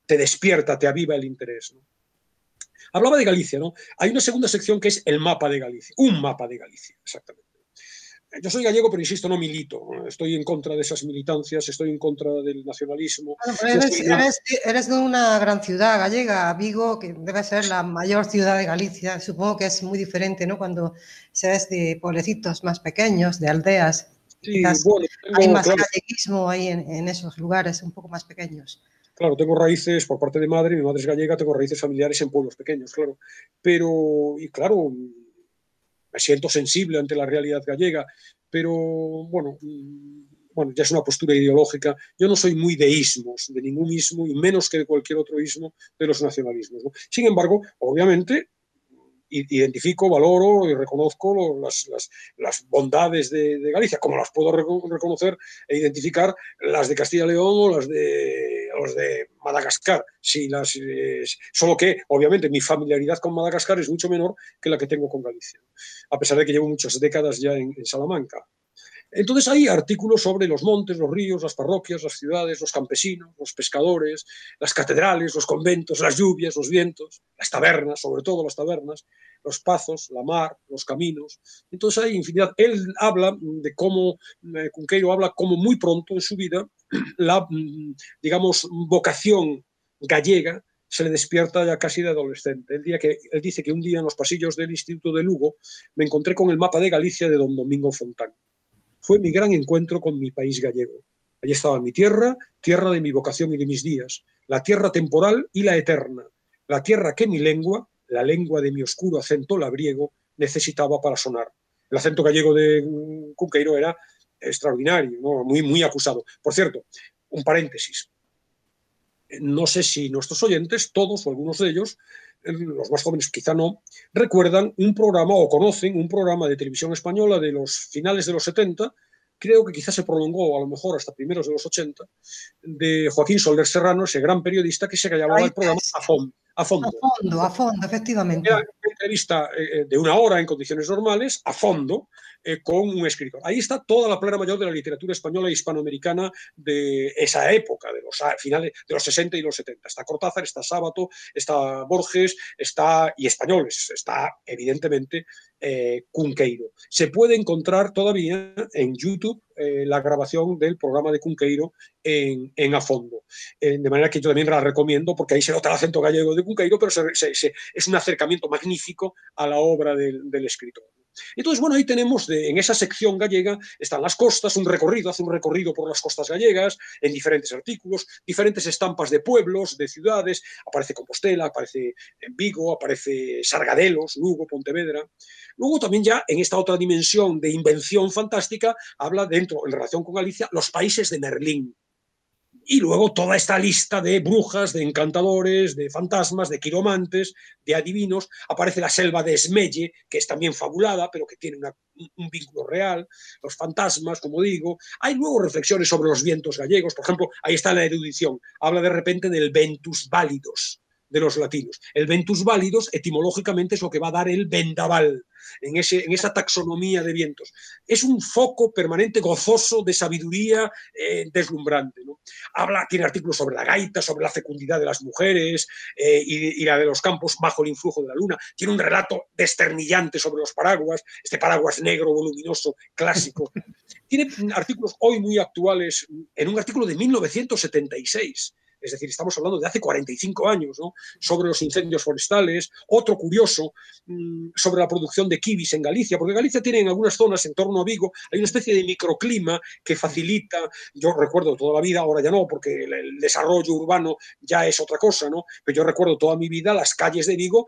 te despierta, te aviva el interés, ¿no? Hablaba de Galicia, ¿no? Hay una segunda sección que es el mapa de Galicia, un mapa de Galicia, exactamente. Yo soy gallego, pero insisto, no milito. Estoy en contra de esas militancias, estoy en contra del nacionalismo. Bueno, pero eres de una gran ciudad gallega, Vigo, que debe ser la mayor ciudad de Galicia. Supongo que es muy diferente, ¿no? Cuando seas de pueblecitos más pequeños, de aldeas. Sí, Quizás bueno, hay más claro, galleguismo ahí en esos lugares un poco más pequeños. claro, tengo raíces por parte de madre, mi madre es gallega, tengo raíces familiares en pueblos pequeños, claro. Pero, y claro, me siento sensible ante la realidad gallega, pero bueno, ya es una postura ideológica. Yo no soy muy de ismos, de ningún ismo, y menos que de cualquier otro ismo de los nacionalismos, ¿no? Sin embargo, obviamente, identifico, valoro y reconozco las bondades de Galicia, como las puedo reconocer e identificar las de Castilla y León o los de Madagascar. Sí, solo que, obviamente, mi familiaridad con Madagascar es mucho menor que la que tengo con Galicia, a pesar de que llevo muchas décadas ya en Salamanca. Entonces hay artículos sobre los montes, los ríos, las parroquias, las ciudades, los campesinos, los pescadores, las catedrales, los conventos, las lluvias, los vientos, las tabernas, sobre todo las tabernas, los pazos, la mar, los caminos. Entonces hay infinidad. Él habla de cómo, Cunqueiro habla como muy pronto en su vida la, digamos, vocación gallega se le despierta ya casi de adolescente. Él dice que un día en los pasillos del Instituto de Lugo me encontré con el mapa de Galicia de don Domingo Fontán. Fue mi gran encuentro con mi país gallego. Allí estaba mi tierra, tierra de mi vocación y de mis días, la tierra temporal y la eterna, la tierra que mi lengua, la lengua de mi oscuro acento labriego, necesitaba para sonar. El acento gallego de Cunqueiro era extraordinario, ¿no? Muy, muy acusado. Por cierto, un paréntesis. No sé si nuestros oyentes, todos o algunos de ellos, los más jóvenes quizá no, recuerdan un programa o conocen un programa de televisión española de los finales de los 70, creo que quizás se prolongó a lo mejor hasta primeros de los 80, de Joaquín Soler Serrano, ese gran periodista que se llamaba el programa A Fondo. A fondo, efectivamente. Era una entrevista de una hora en condiciones normales, a fondo, con un escritor. Ahí está toda la plana mayor de la literatura española e hispanoamericana de esa época, de los finales de los 60 y los 70. Está Cortázar, está Sábato, está Borges, y españoles. Está, evidentemente, Cunqueiro. Se puede encontrar todavía en YouTube la grabación del programa de Cunqueiro en A Fondo. De manera que yo también la recomiendo porque ahí se nota el acento gallego de Cunqueiro, pero es un acercamiento magnífico a la obra del escritor. Entonces, bueno, ahí tenemos, en esa sección gallega, están las costas, hace un recorrido por las costas gallegas, en diferentes artículos, diferentes estampas de pueblos, de ciudades, aparece Compostela, aparece Vigo, aparece Sargadelos, Lugo, Pontevedra. Luego también ya en esta otra dimensión de invención fantástica, habla dentro, en relación con Galicia, los países de Merlín. Y luego toda esta lista de brujas, de encantadores, de fantasmas, de quiromantes, de adivinos. Aparece la selva de Esmelle, que es también fabulada, pero que tiene un vínculo real. Los fantasmas, como digo. Hay luego reflexiones sobre los vientos gallegos. Por ejemplo, ahí está la erudición. Habla de repente del ventus válidos de los latinos. El ventus válidos, etimológicamente, es lo que va a dar el vendaval, en esa taxonomía de vientos. Es un foco permanente gozoso de sabiduría deslumbrante, ¿no? Tiene artículos sobre la gaita, sobre la fecundidad de las mujeres y la de los campos bajo el influjo de la luna. Tiene un relato desternillante sobre los paraguas, este paraguas negro, voluminoso, clásico. Tiene artículos hoy muy actuales, en un artículo de 1976, es decir, estamos hablando de hace 45 años, ¿no? Sobre los incendios forestales. Otro curioso sobre la producción de kiwis en Galicia, porque Galicia tiene en algunas zonas en torno a Vigo, hay una especie de microclima que facilita, yo recuerdo toda la vida, ahora ya no, porque el desarrollo urbano ya es otra cosa, ¿no? Pero yo recuerdo toda mi vida las calles de Vigo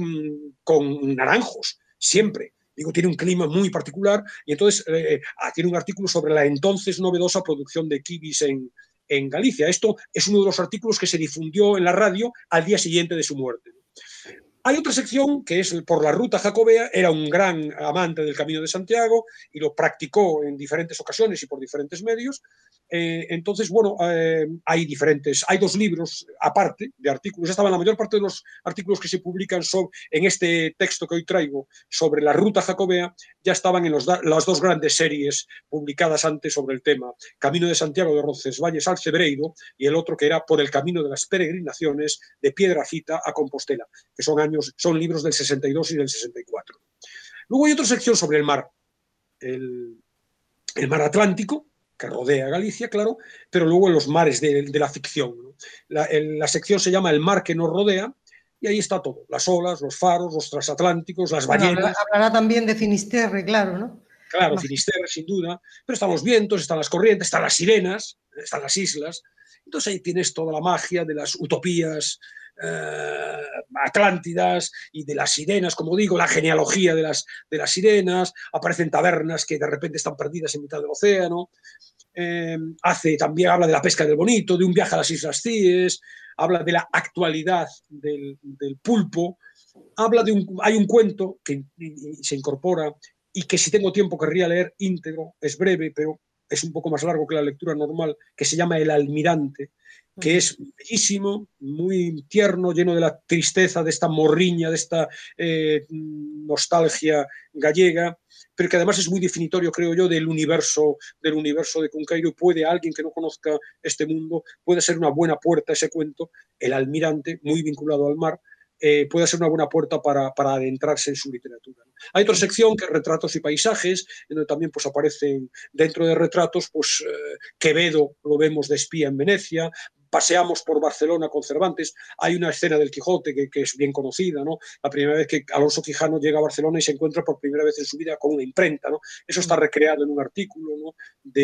con naranjos, siempre. Vigo tiene un clima muy particular y entonces tiene un artículo sobre la entonces novedosa producción de kiwis en Galicia. Esto es uno de los artículos que se difundió en la radio al día siguiente de su muerte. Hay otra sección que es por la ruta jacobea. Era un gran amante del Camino de Santiago y lo practicó en diferentes ocasiones y por diferentes medios. Entonces, bueno, hay dos libros aparte de artículos. Estaban la mayor parte de los artículos que se publican en este texto que hoy traigo sobre la ruta jacobea, ya estaban en las dos grandes series publicadas antes sobre el tema: Camino de Santiago de Roncesvalles al Cebreiro, y el otro que era Por el camino de las peregrinaciones de Piedrafita a Compostela, que son libros del 62 y del 64. Luego hay otra sección sobre el mar, el mar Atlántico, que rodea Galicia, claro, pero luego en los mares de la ficción, ¿no? La sección se llama El mar que nos rodea, y ahí está todo: las olas, los faros, los transatlánticos, las ballenas. Bueno, hablará también de Finisterre, claro, ¿no? Claro, Finisterre, sin duda, pero están los vientos, están las corrientes, están las sirenas, están las islas. Entonces ahí tienes toda la magia de las utopías atlántidas y de las sirenas, como digo, la genealogía de las sirenas. Aparecen tabernas que de repente están perdidas en mitad del océano. También habla de la pesca del bonito, de un viaje a las Islas Cíes, habla de la actualidad del pulpo, hay un cuento que se incorpora y que, si tengo tiempo, querría leer íntegro. Es breve, pero es un poco más largo que la lectura normal, que se llama El Almirante, que es bellísimo, muy tierno, lleno de la tristeza de esta morriña, de esta nostalgia gallega, pero que además es muy definitorio, creo yo, del universo de Cunqueiro. Alguien que no conozca este mundo, puede ser una buena puerta ese cuento, El Almirante, muy vinculado al mar. Puede ser una buena puerta para adentrarse en su literatura. Hay otra sección que es retratos y paisajes, en donde también pues aparecen, dentro de retratos, pues Quevedo lo vemos de espía en Venecia, paseamos por Barcelona con Cervantes. Hay una escena del Quijote que es bien conocida, ¿no? La primera vez que Alonso Quijano llega a Barcelona y se encuentra por primera vez en su vida con una imprenta, ¿no? Eso está recreado en un artículo, ¿no?,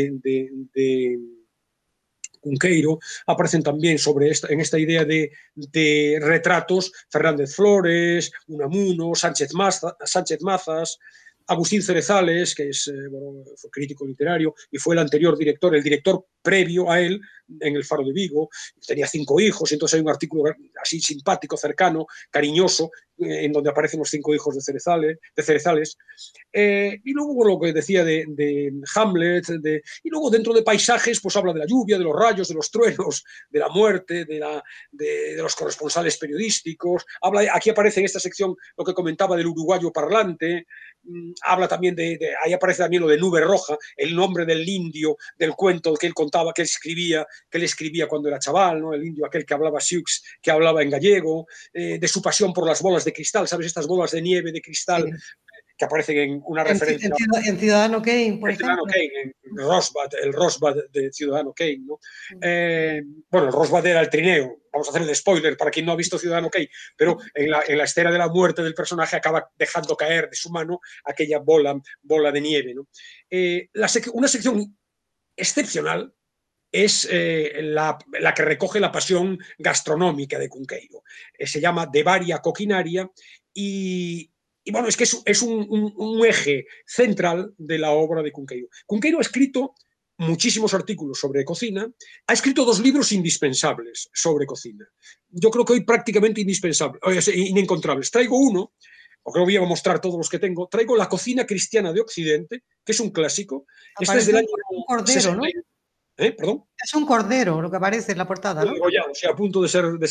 de Cunqueiro. Aparecen también en esta idea de retratos Fernández Flores, Unamuno, Sánchez Mazas, Agustín Cerezales, que fue crítico literario y fue el director previo a él en El Faro de Vigo. Tenía 5 hijos, y entonces hay un artículo así simpático, cercano, cariñoso, en donde aparecen los 5 hijos de Cerezales. Y luego lo que decía de Hamlet, y luego dentro de paisajes pues habla de la lluvia, de los rayos, de los truenos, de la muerte, de los corresponsales periodísticos. Aquí aparece en esta sección lo que comentaba del uruguayo parlante. Habla también ahí aparece también lo de Nube Roja, el nombre del indio del cuento que él contaba, que él escribía cuando era chaval, ¿no? El indio aquel que hablaba Sioux, que hablaba en gallego, de su pasión por las bolas de cristal, ¿sabes? Estas bolas de nieve, de cristal, sí, que aparecen en una referencia. En Ciudadano Kane, por ejemplo. Kane, el Rosbud de Ciudadano Kane, ¿no? Bueno, el Rosbud era el trineo. Vamos a hacer el spoiler para quien no ha visto Ciudadano Kane, pero en la estera de la muerte del personaje acaba dejando caer de su mano aquella bola de nieve, ¿no? Una sección excepcional es la que recoge la pasión gastronómica de Cunqueiro. Se llama De Varia Coquinaria, y bueno, es que es un eje central de la obra de Cunqueiro. Cunqueiro ha escrito muchísimos artículos sobre cocina, ha escrito 2 libros indispensables sobre cocina. Yo creo que hoy prácticamente inencontrables. Traigo uno, o creo que voy a mostrar todos los que tengo. Traigo La cocina cristiana de Occidente, que es un clásico. Este es del año un cordero, 60, ¿no? ¿Perdón? Es un cordero lo que aparece en la portada, ¿no? Degollado, o sea, a punto de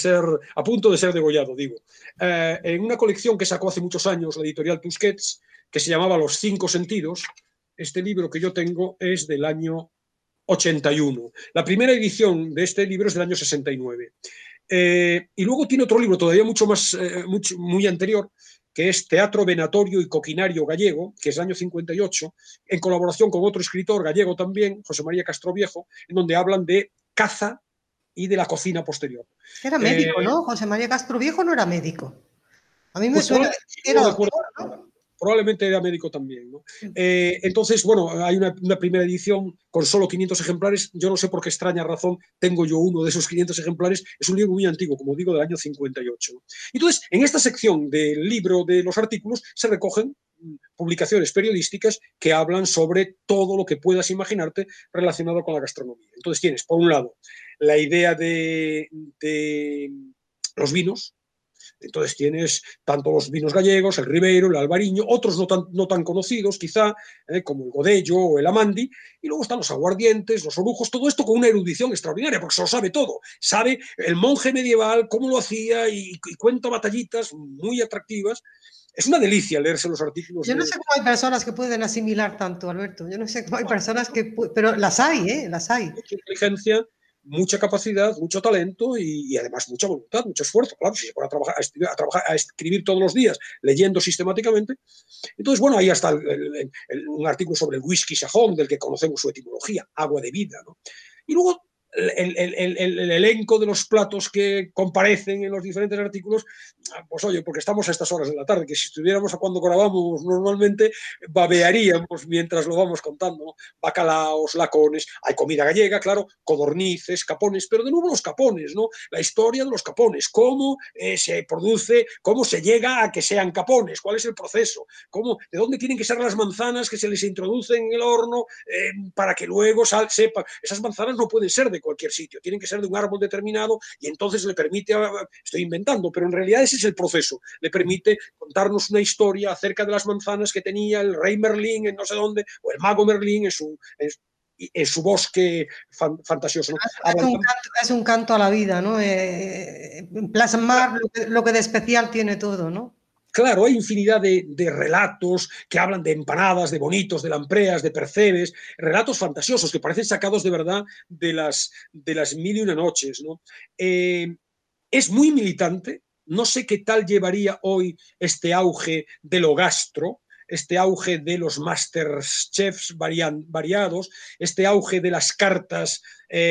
ser degollado, digo. En una colección que sacó hace muchos años la editorial Tusquets, que se llamaba Los 5 sentidos. Este libro que yo tengo es del año 81. La primera edición de este libro es del año 69. Y luego tiene otro libro todavía muy anterior, que es Teatro Venatorio y Coquinario Gallego, que es del año 58, en colaboración con otro escritor gallego también, José María Castroviejo, en donde hablan de caza y de la cocina posterior. Era médico, ¿no? José María Castroviejo no era médico. A mí me suena que era doctor, ¿no? Probablemente era médico también, ¿no? Entonces, bueno, hay una primera edición con solo 500 ejemplares. Yo no sé por qué extraña razón tengo yo uno de esos 500 ejemplares. Es un libro muy antiguo, como digo, del año 58. Entonces, en esta sección del libro de los artículos se recogen publicaciones periodísticas que hablan sobre todo lo que puedas imaginarte relacionado con la gastronomía. Entonces tienes, por un lado, la idea de los vinos, Entonces tienes tanto los vinos gallegos, el Ribeiro, el Albariño, otros no tan conocidos quizá, como el Godello o el Amandi, y luego están los aguardientes, los orujos, todo esto con una erudición extraordinaria, porque se lo sabe todo. Sabe el monje medieval cómo lo hacía y cuenta batallitas muy atractivas. Es una delicia leerse los artículos. Yo no sé cómo hay personas que pueden asimilar tanto, Alberto. Yo no sé cómo hay personas que... Pero las hay, ¿eh? Las hay. Mucha inteligencia, mucha capacidad, mucho talento y además mucha voluntad, mucho esfuerzo. Claro, si se pone a escribir todos los días, leyendo sistemáticamente. Entonces, bueno, ahí está un artículo sobre el whisky sajón, del que conocemos su etimología, agua de vida, ¿no? Y luego el elenco de los platos que comparecen en los diferentes artículos, pues oye, porque estamos a estas horas de la tarde, que si estuviéramos a cuando grabamos normalmente, babearíamos mientras lo vamos contando, ¿no? Bacalaos, lacones, hay comida gallega, claro, codornices, capones, pero de nuevo los capones, ¿no? La historia de los capones, cómo se produce, cómo se llega a que sean capones, cuál es el proceso, de dónde tienen que ser las manzanas que se les introducen en el horno para que luego sepan. Esas manzanas no pueden ser de cualquier sitio, tienen que ser de un árbol determinado y entonces le permite, estoy inventando, pero en realidad ese es el proceso, le permite contarnos una historia acerca de las manzanas que tenía el rey Merlín en no sé dónde, o el mago Merlín en su bosque fantasioso, ¿no? Es un canto a la vida, ¿no? Plasmar lo que de especial tiene todo, ¿no? Claro, hay infinidad de relatos que hablan de empanadas, de bonitos, de lampreas, de percebes, relatos fantasiosos que parecen sacados de verdad de las mil y una noches, ¿no? Es muy militante, no sé qué tal llevaría hoy este auge de lo gastro, este auge de los masterchefs variados, este auge de las cartas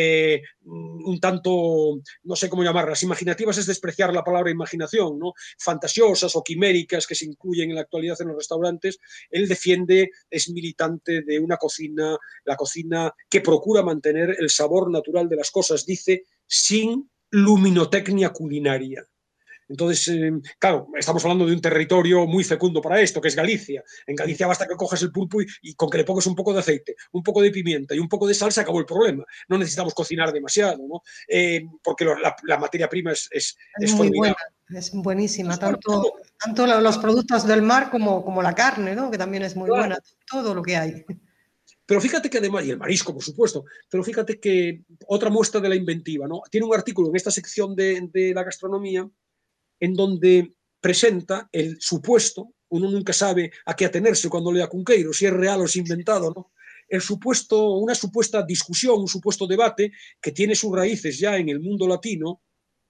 un tanto, no sé cómo llamarlas, imaginativas es despreciar la palabra imaginación, ¿no? Fantasiosas o quiméricas que se incluyen en la actualidad en los restaurantes. Él defiende, es militante de una cocina, la cocina que procura mantener el sabor natural de las cosas, dice, sin luminotecnia culinaria. Entonces, claro, estamos hablando de un territorio muy fecundo para esto, que es Galicia. En Galicia basta que cojas el pulpo y con que le pongas un poco de aceite, un poco de pimienta y un poco de sal, se acabó el problema. No necesitamos cocinar demasiado, ¿no? Porque la materia prima es muy buena, es buenísima. Tanto los productos del mar como la carne, ¿no? Que también es muy buena, todo lo que hay. Pero fíjate que además, y el marisco, por supuesto, pero fíjate que otra muestra de la inventiva, ¿no? Tiene un artículo en esta sección de la gastronomía en donde presenta el supuesto, uno nunca sabe a qué atenerse cuando lea Cunqueiro, si es real o es inventado, ¿no? Una supuesta discusión, un supuesto debate que tiene sus raíces ya en el mundo latino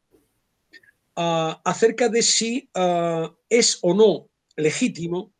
acerca de si es o no legítimo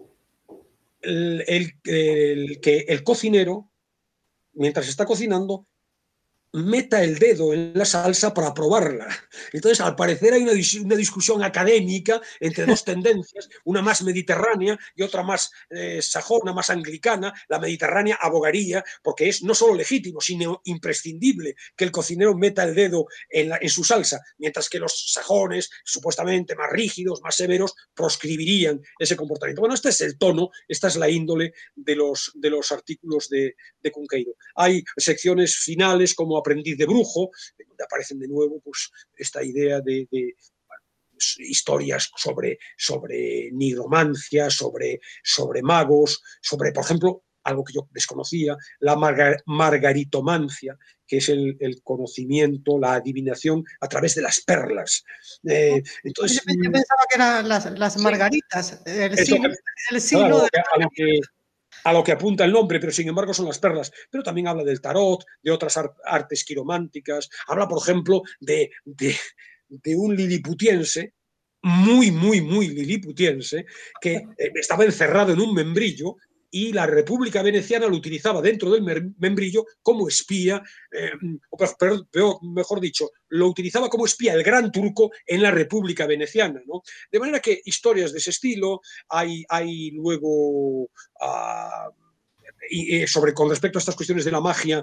que el cocinero, mientras está cocinando, meta el dedo en la salsa para probarla. Entonces, al parecer hay una discusión académica entre dos tendencias, una más mediterránea y otra más sajona, más anglicana. La mediterránea abogaría, porque es no solo legítimo, sino imprescindible que el cocinero meta el dedo en su salsa, mientras que los sajones, supuestamente más rígidos, más severos, proscribirían ese comportamiento. Bueno, este es el tono, esta es la índole de los artículos de Cunqueiro. Hay secciones finales como Aprendiz de brujo, donde aparecen de nuevo pues, esta idea de historias sobre nigromancia, sobre magos, sobre, por ejemplo, algo que yo desconocía, la margaritomancia, que es el conocimiento, la adivinación a través de las perlas. Entonces, yo pensaba que eran las margaritas, el signo claro, a lo que apunta el nombre, pero sin embargo son las perlas. Pero también habla del tarot, de otras artes quirománticas. Habla, por ejemplo, de un liliputiense, muy liliputiense, que estaba encerrado en un membrillo y la República Veneciana lo utilizaba dentro del membrillo como espía, mejor dicho, lo utilizaba como espía el Gran Turco en la República Veneciana, ¿no? De manera que historias de ese estilo, hay luego con respecto a estas cuestiones de la magia,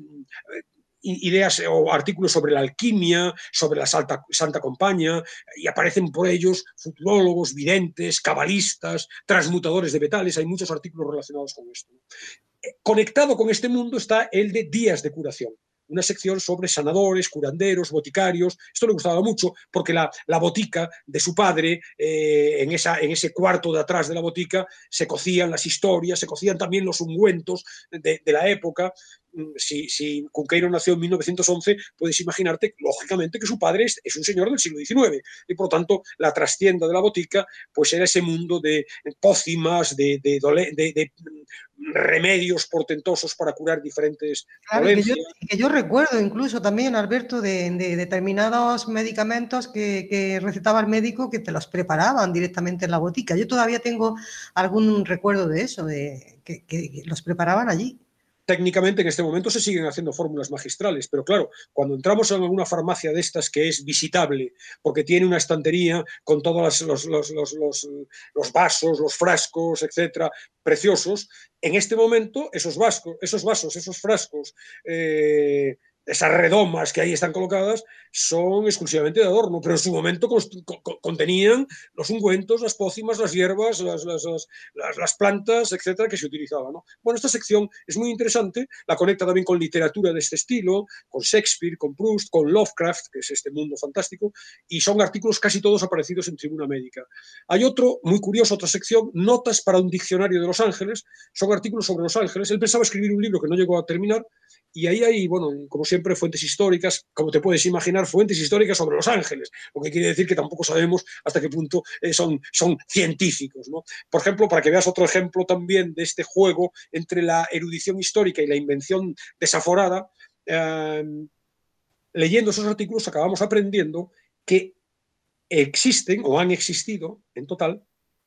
ideas o artículos sobre la alquimia, sobre la Santa Compañía, y aparecen por ellos futurólogos, videntes, cabalistas, transmutadores de metales, hay muchos artículos relacionados con esto. Conectado con este mundo está el de días de curación. una sección sobre sanadores, curanderos, boticarios. Esto le gustaba mucho porque la botica de su padre, en ese cuarto de atrás de la botica, se cocían las historias, se cocían también los ungüentos de la época. Si Cunqueiro nació en 1911, puedes imaginarte, lógicamente, que su padre es un señor del siglo XIX y, por lo tanto, la trastienda de la botica pues era ese mundo de pócimas, de remedios portentosos para curar diferentes dolencias. Que yo recuerdo incluso también, Alberto, de determinados medicamentos que recetaba el médico que te los preparaban directamente en la botica. Yo todavía tengo algún recuerdo de eso, que los preparaban allí. Técnicamente en este momento se siguen haciendo fórmulas magistrales, pero claro, cuando entramos en alguna farmacia de estas que es visitable, porque tiene una estantería con todos los vasos, los frascos, etcétera, preciosos, en este momento esos vasos, esos frascos, esas redomas que ahí están colocadas son exclusivamente de adorno, pero en su momento contenían los ungüentos, las pócimas, las hierbas, las plantas, etcétera, que se utilizaban, ¿no? Bueno, esta sección es muy interesante, la conecta también con literatura de este estilo, con Shakespeare, con Proust, con Lovecraft, que es este mundo fantástico, y son artículos casi todos aparecidos en Tribuna Médica. Hay otro, muy curioso, otra sección, Notas para un diccionario de Los Ángeles, son artículos sobre Los Ángeles. Él pensaba escribir un libro que no llegó a terminar, y ahí hay, bueno, como siempre, fuentes históricas, como te puedes imaginar, fuentes históricas sobre Los Ángeles, lo que quiere decir que tampoco sabemos hasta qué punto son científicos, ¿no? Por ejemplo, para que veas otro ejemplo también de este juego entre la erudición histórica y la invención desaforada, leyendo esos artículos acabamos aprendiendo que existen o han existido en total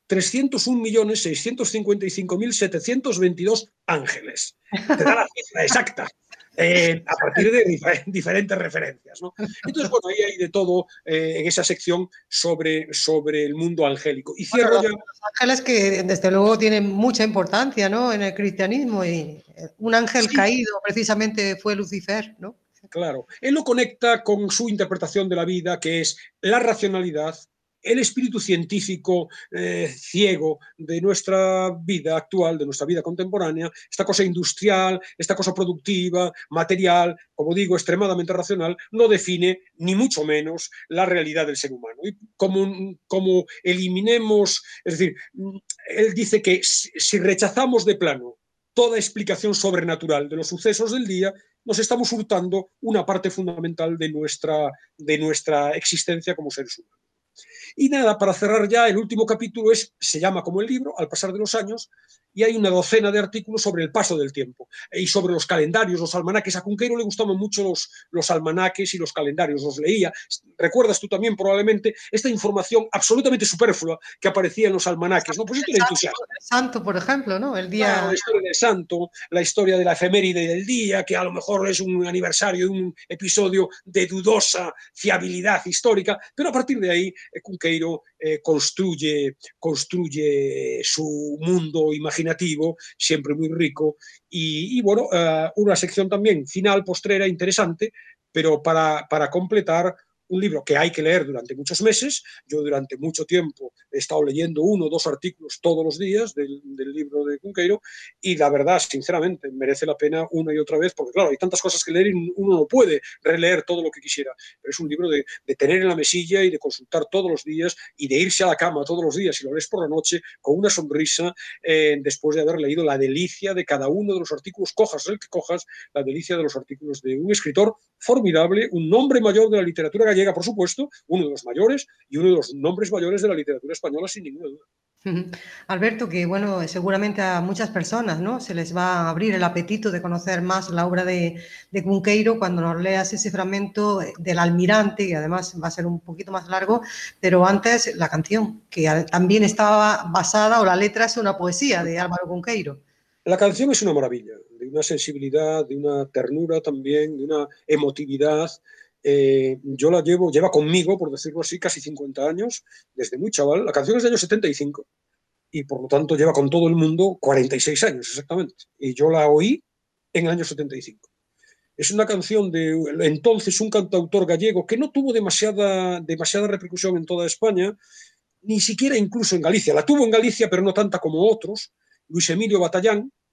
301.655.722 ángeles. Te da la cifra exacta. A partir de diferentes referencias, ¿no? Entonces, bueno, ahí hay de todo en esa sección sobre el mundo angélico. Y cierro los ángeles que desde luego tienen mucha importancia, ¿no?, en el cristianismo, y un ángel caído precisamente fue Lucifer, ¿no? Claro, él lo conecta con su interpretación de la vida, que es la racionalidad, el espíritu científico ciego de nuestra vida actual, de nuestra vida contemporánea, esta cosa industrial, esta cosa productiva, material, como digo, extremadamente racional, no define ni mucho menos la realidad del ser humano. Y como eliminemos, es decir, él dice que si rechazamos de plano toda explicación sobrenatural de los sucesos del día, nos estamos hurtando una parte fundamental de nuestra existencia como seres humanos. Y nada, para cerrar ya, el último capítulo se llama como el libro, Al pasar de los años, y hay una docena de artículos sobre el paso del tiempo y sobre los calendarios, los almanaques. A Cunqueiro le gustaban mucho los almanaques y los calendarios, los leía. Recuerdas tú también probablemente esta información absolutamente superflua que aparecía en los almanaques, ¿no? Pues esto era entusiasmo. El santo, por ejemplo, ¿no? El día... Claro, la historia del santo, la historia de la efeméride del día, que a lo mejor es un aniversario de un episodio de dudosa fiabilidad histórica, pero a partir de ahí Cunqueiro construye su mundo imaginativo, siempre muy rico, y bueno, una sección también final, postrera, interesante, pero para completar un libro que hay que leer durante muchos meses. Yo durante mucho tiempo he estado leyendo 1 o 2 artículos todos los días del libro de Cunqueiro, y la verdad, sinceramente, merece la pena una y otra vez, porque claro, hay tantas cosas que leer y uno no puede releer todo lo que quisiera, pero es un libro de tener en la mesilla y de consultar todos los días y de irse a la cama todos los días y lo lees por la noche con una sonrisa, después de haber leído la delicia de cada uno de los artículos, cojas el que cojas, la delicia de los artículos de un escritor formidable, un nombre mayor de la literatura gallega, por supuesto, uno de los mayores y uno de los nombres mayores de la literatura española, sin ninguna duda. Alberto, que bueno, seguramente a muchas personas, ¿no?, se les va a abrir el apetito de conocer más la obra de Cunqueiro cuando nos leas ese fragmento del Almirante, que además va a ser un poquito más largo, pero antes la canción, que también estaba basada, o la letra es una poesía de Álvaro Cunqueiro. La canción es una maravilla, de una sensibilidad, de una ternura también, de una emotividad. Yo la lleva conmigo, por decirlo así, casi 50 años, desde muy chaval. La canción es del año 75 y por lo tanto lleva con todo el mundo 46 años exactamente. Y yo la oí en el año 75. Es una canción de entonces un cantautor gallego que no tuvo demasiada repercusión en toda España, ni siquiera incluso en Galicia. La tuvo en Galicia, pero no tanta como otros. Luis Emilio Batallán,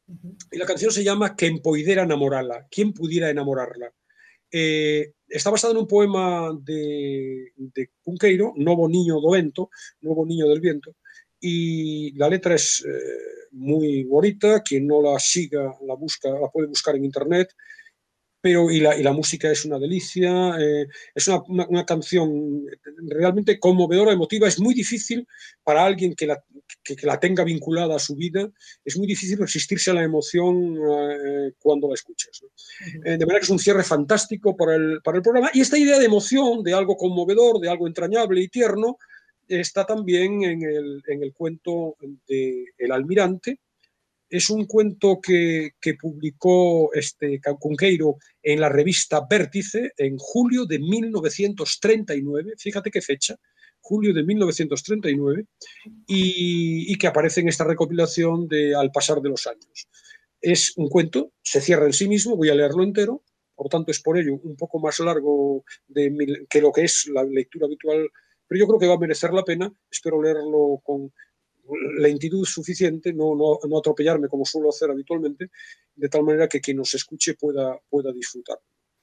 Y la canción se llama Quen poidera enamorala, ¿quién pudiera enamorarla? Está basada en un poema de Cunqueiro, Novo Niño do Vento, Nuevo Niño del Viento, y la letra es muy bonita. Quien no la siga la busca, la puede buscar en internet. Pero y la música es una delicia, es una canción realmente conmovedora, emotiva. Es muy difícil para alguien que la tenga vinculada a su vida, es muy difícil resistirse a la emoción cuando la escuchas, ¿no? De manera que es un cierre fantástico para el programa. Y esta idea de emoción, de algo conmovedor, de algo entrañable y tierno, está también en el cuento de El Almirante. Es un cuento que publicó Cunqueiro en la revista Vértice en julio de 1939, fíjate qué fecha, julio de 1939, y que aparece en esta recopilación de Al pasar de los años. Es un cuento, se cierra en sí mismo, voy a leerlo entero, por tanto es por ello un poco más largo que lo que es la lectura habitual, pero yo creo que va a merecer la pena. Espero leerlo con lentitud suficiente, no atropellarme como suelo hacer habitualmente, de tal manera que quien nos escuche pueda disfrutar.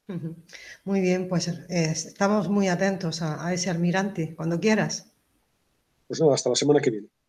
Muy bien, pues estamos muy atentos a ese Almirante, cuando quieras. Pues nada, hasta la semana que viene.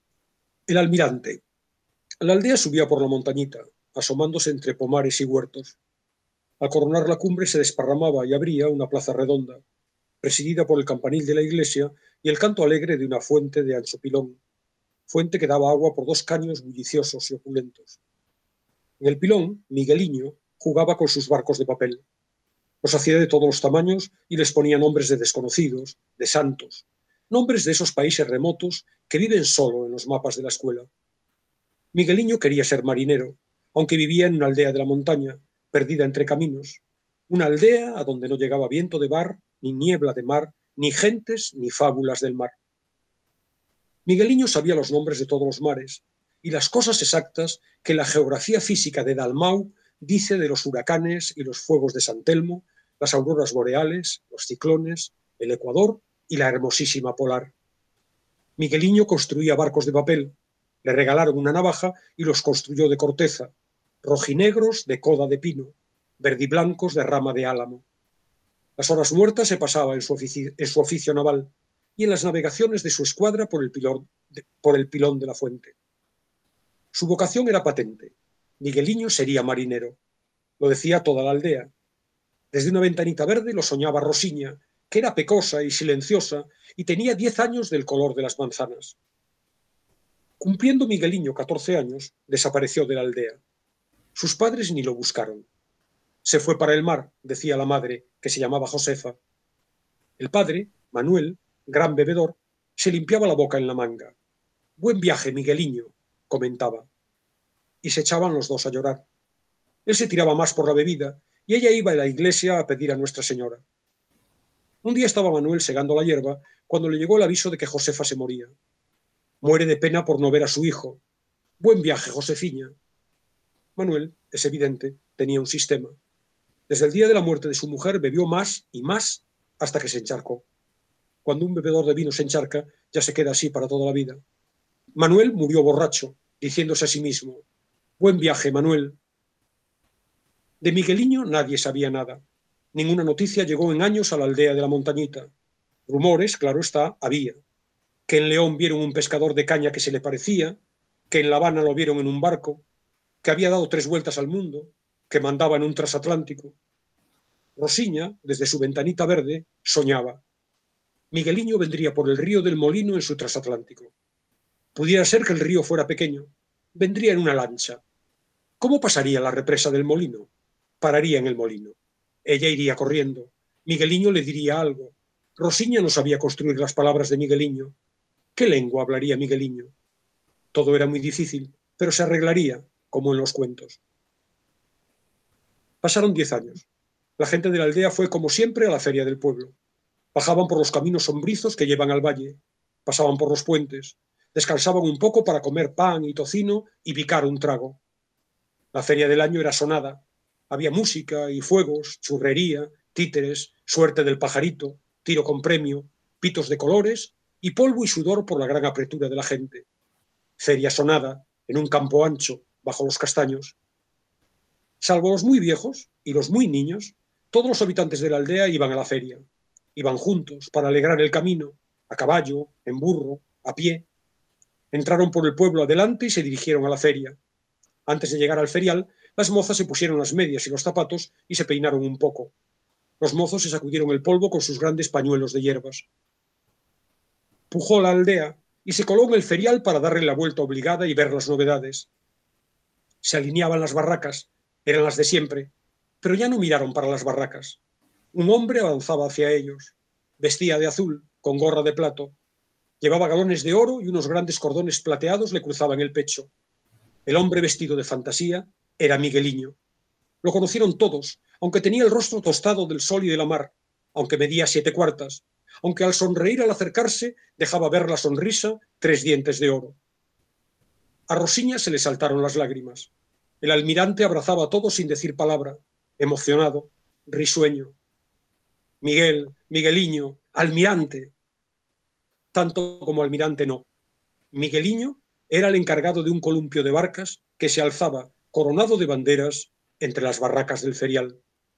El Almirante. La aldea subía por la montañita, asomándose entre pomares y huertos. Al coronar la cumbre se desparramaba y abría una plaza redonda, presidida por el campanil de la iglesia y el canto alegre de una fuente de ancho pilón, fuente que daba agua por dos caños bulliciosos y opulentos. En el pilón, Migueliño jugaba con sus barcos de papel. Los hacía de todos los tamaños y les ponía nombres de desconocidos, de santos, nombres de esos países remotos que viven solo en los mapas de la escuela. Migueliño quería ser marinero, aunque vivía en una aldea de la montaña, perdida entre caminos, una aldea a donde no llegaba viento de mar, ni niebla de mar, ni gentes, ni fábulas del mar. Migueliño sabía los nombres de todos los mares y las cosas exactas que la geografía física de Dalmau dice de los huracanes y los fuegos de San Telmo, las auroras boreales, los ciclones, el Ecuador y la hermosísima polar. Migueliño construía barcos de papel, le regalaron una navaja y los construyó de corteza, rojinegros de coda de pino, verdiblancos de rama de álamo. Las horas muertas se pasaba en su oficio naval y en las navegaciones de su escuadra por el pilón de la fuente. Su vocación era patente. Migueliño sería marinero. Lo decía toda la aldea. Desde una ventanita verde lo soñaba Rosiña, que era pecosa y silenciosa y tenía 10 años del color de las manzanas. Cumpliendo Migueliño 14 años, desapareció de la aldea. Sus padres ni lo buscaron. Se fue para el mar, decía la madre, que se llamaba Josefa. El padre, Manuel, gran bebedor, se limpiaba la boca en la manga. Buen viaje, Migueliño, comentaba. Y se echaban los dos a llorar. Él se tiraba más por la bebida y ella iba a la iglesia a pedir a Nuestra Señora. Un día estaba Manuel segando la hierba cuando le llegó el aviso de que Josefa se moría. Muere de pena por no ver a su hijo. Buen viaje, Josefiña. Manuel, es evidente, tenía un sistema. Desde el día de la muerte de su mujer bebió más y más hasta que se encharcó. Cuando un bebedor de vino se encharca, ya se queda así para toda la vida. Manuel murió borracho, diciéndose a sí mismo: buen viaje, Manuel. De Migueliño nadie sabía nada. Ninguna noticia llegó en años a la aldea de la montañita. Rumores, claro está, había. Que en León vieron un pescador de caña que se le parecía, que en La Habana lo vieron en un barco, que había dado 3 vueltas al mundo, que mandaba en un transatlántico. Rosiña, desde su ventanita verde, soñaba. Migueliño vendría por el río del Molino en su transatlántico. Pudiera ser que el río fuera pequeño. Vendría en una lancha. ¿Cómo pasaría la represa del Molino? Pararía en el molino. Ella iría corriendo. Migueliño le diría algo. Rosiña no sabía construir las palabras de Migueliño. ¿Qué lengua hablaría Migueliño? Todo era muy difícil, pero se arreglaría, como en los cuentos. Pasaron 10 años. La gente de la aldea fue, como siempre, a la feria del pueblo. Bajaban por los caminos sombrizos que llevan al valle. Pasaban por los puentes. Descansaban un poco para comer pan y tocino y picar un trago. La feria del año era sonada. Había música y fuegos, churrería, títeres, suerte del pajarito, tiro con premio, pitos de colores y polvo y sudor por la gran apretura de la gente. Feria sonada, en un campo ancho, bajo los castaños. Salvo los muy viejos y los muy niños, todos los habitantes de la aldea iban a la feria. Iban juntos para alegrar el camino, a caballo, en burro, a pie. Entraron por el pueblo adelante y se dirigieron a la feria. Antes de llegar al ferial, las mozas se pusieron las medias y los zapatos y se peinaron un poco. Los mozos se sacudieron el polvo con sus grandes pañuelos de hierbas. Pujó la aldea y se coló en el ferial para darle la vuelta obligada y ver las novedades. Se alineaban las barracas, eran las de siempre, pero ya no miraron para las barracas. Un hombre avanzaba hacia ellos. Vestía de azul, con gorra de plato. Llevaba galones de oro y unos grandes cordones plateados le cruzaban el pecho. El hombre vestido de fantasía era Migueliño. Lo conocieron todos, aunque tenía el rostro tostado del sol y de la mar, aunque medía 7 cuartas, aunque al sonreír al acercarse dejaba ver la sonrisa 3 dientes de oro. A Rosiña se le saltaron las lágrimas. El almirante abrazaba a todos sin decir palabra, emocionado, risueño. Miguel, Migueliño, almirante. Tanto como almirante no. Migueliño era el encargado de un columpio de barcas que se alzaba, coronado de banderas, entre las barracas del ferial.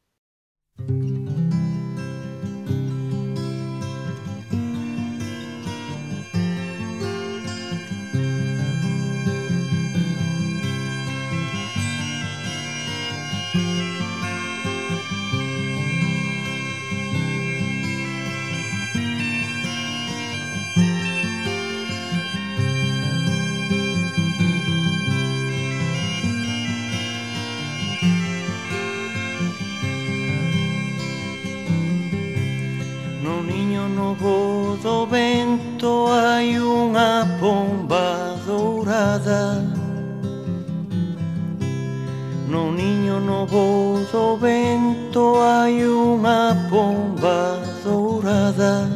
Do vento hai unha pomba dourada. No niño novo do vento hai unha pomba dourada.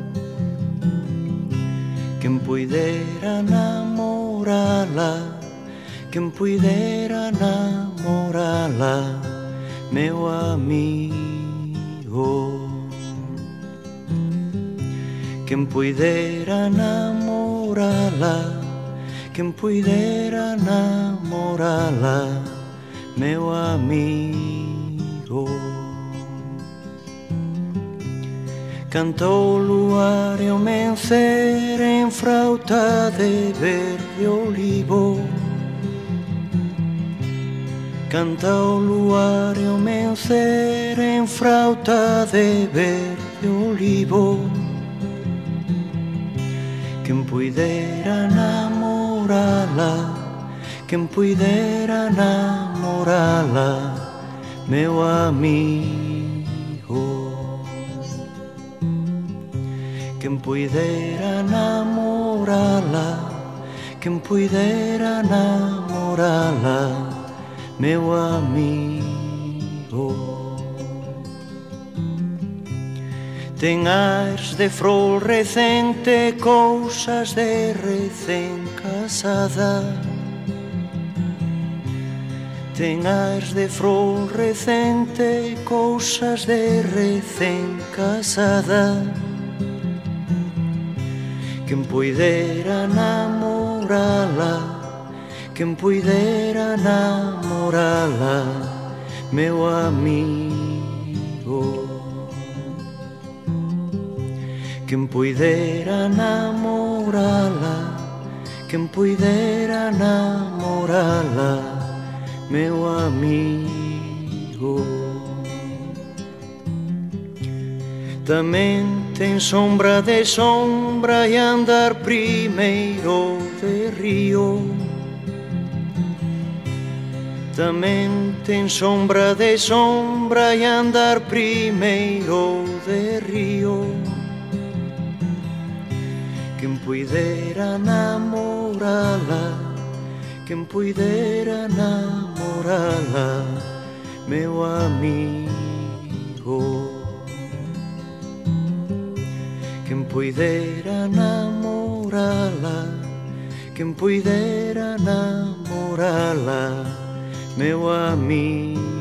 Quen puidera namorala, quen puidera namorala, meu amigo. Quen puidera namorala, quen puidera namorala, meu amigo. Cantou o luar e ao mencer en frauta de verde olivo. Canta o luar e ao mencer en frauta de verde olivo. Quen puidera namorala, quen puidera namorala, meu amigo. Quen puidera namorala, quen puidera namorala, meu amigo. Ten aires de flor recente, cousas de recén casada. Ten aires de flor recente, cousas de recén casada. Quen puidera namorala, quen puidera namorala, meu amigo. Quen puidera namorala, quen puidera namorala, meu amigo. Tamén ten sombra de sombra e andar primeiro de río. Tamén ten sombra de sombra e andar primeiro de río. Quen puidera namorala, quen puidera namorala, meu amigo. Quen puidera namorala, quen puidera namorala, meu amigo.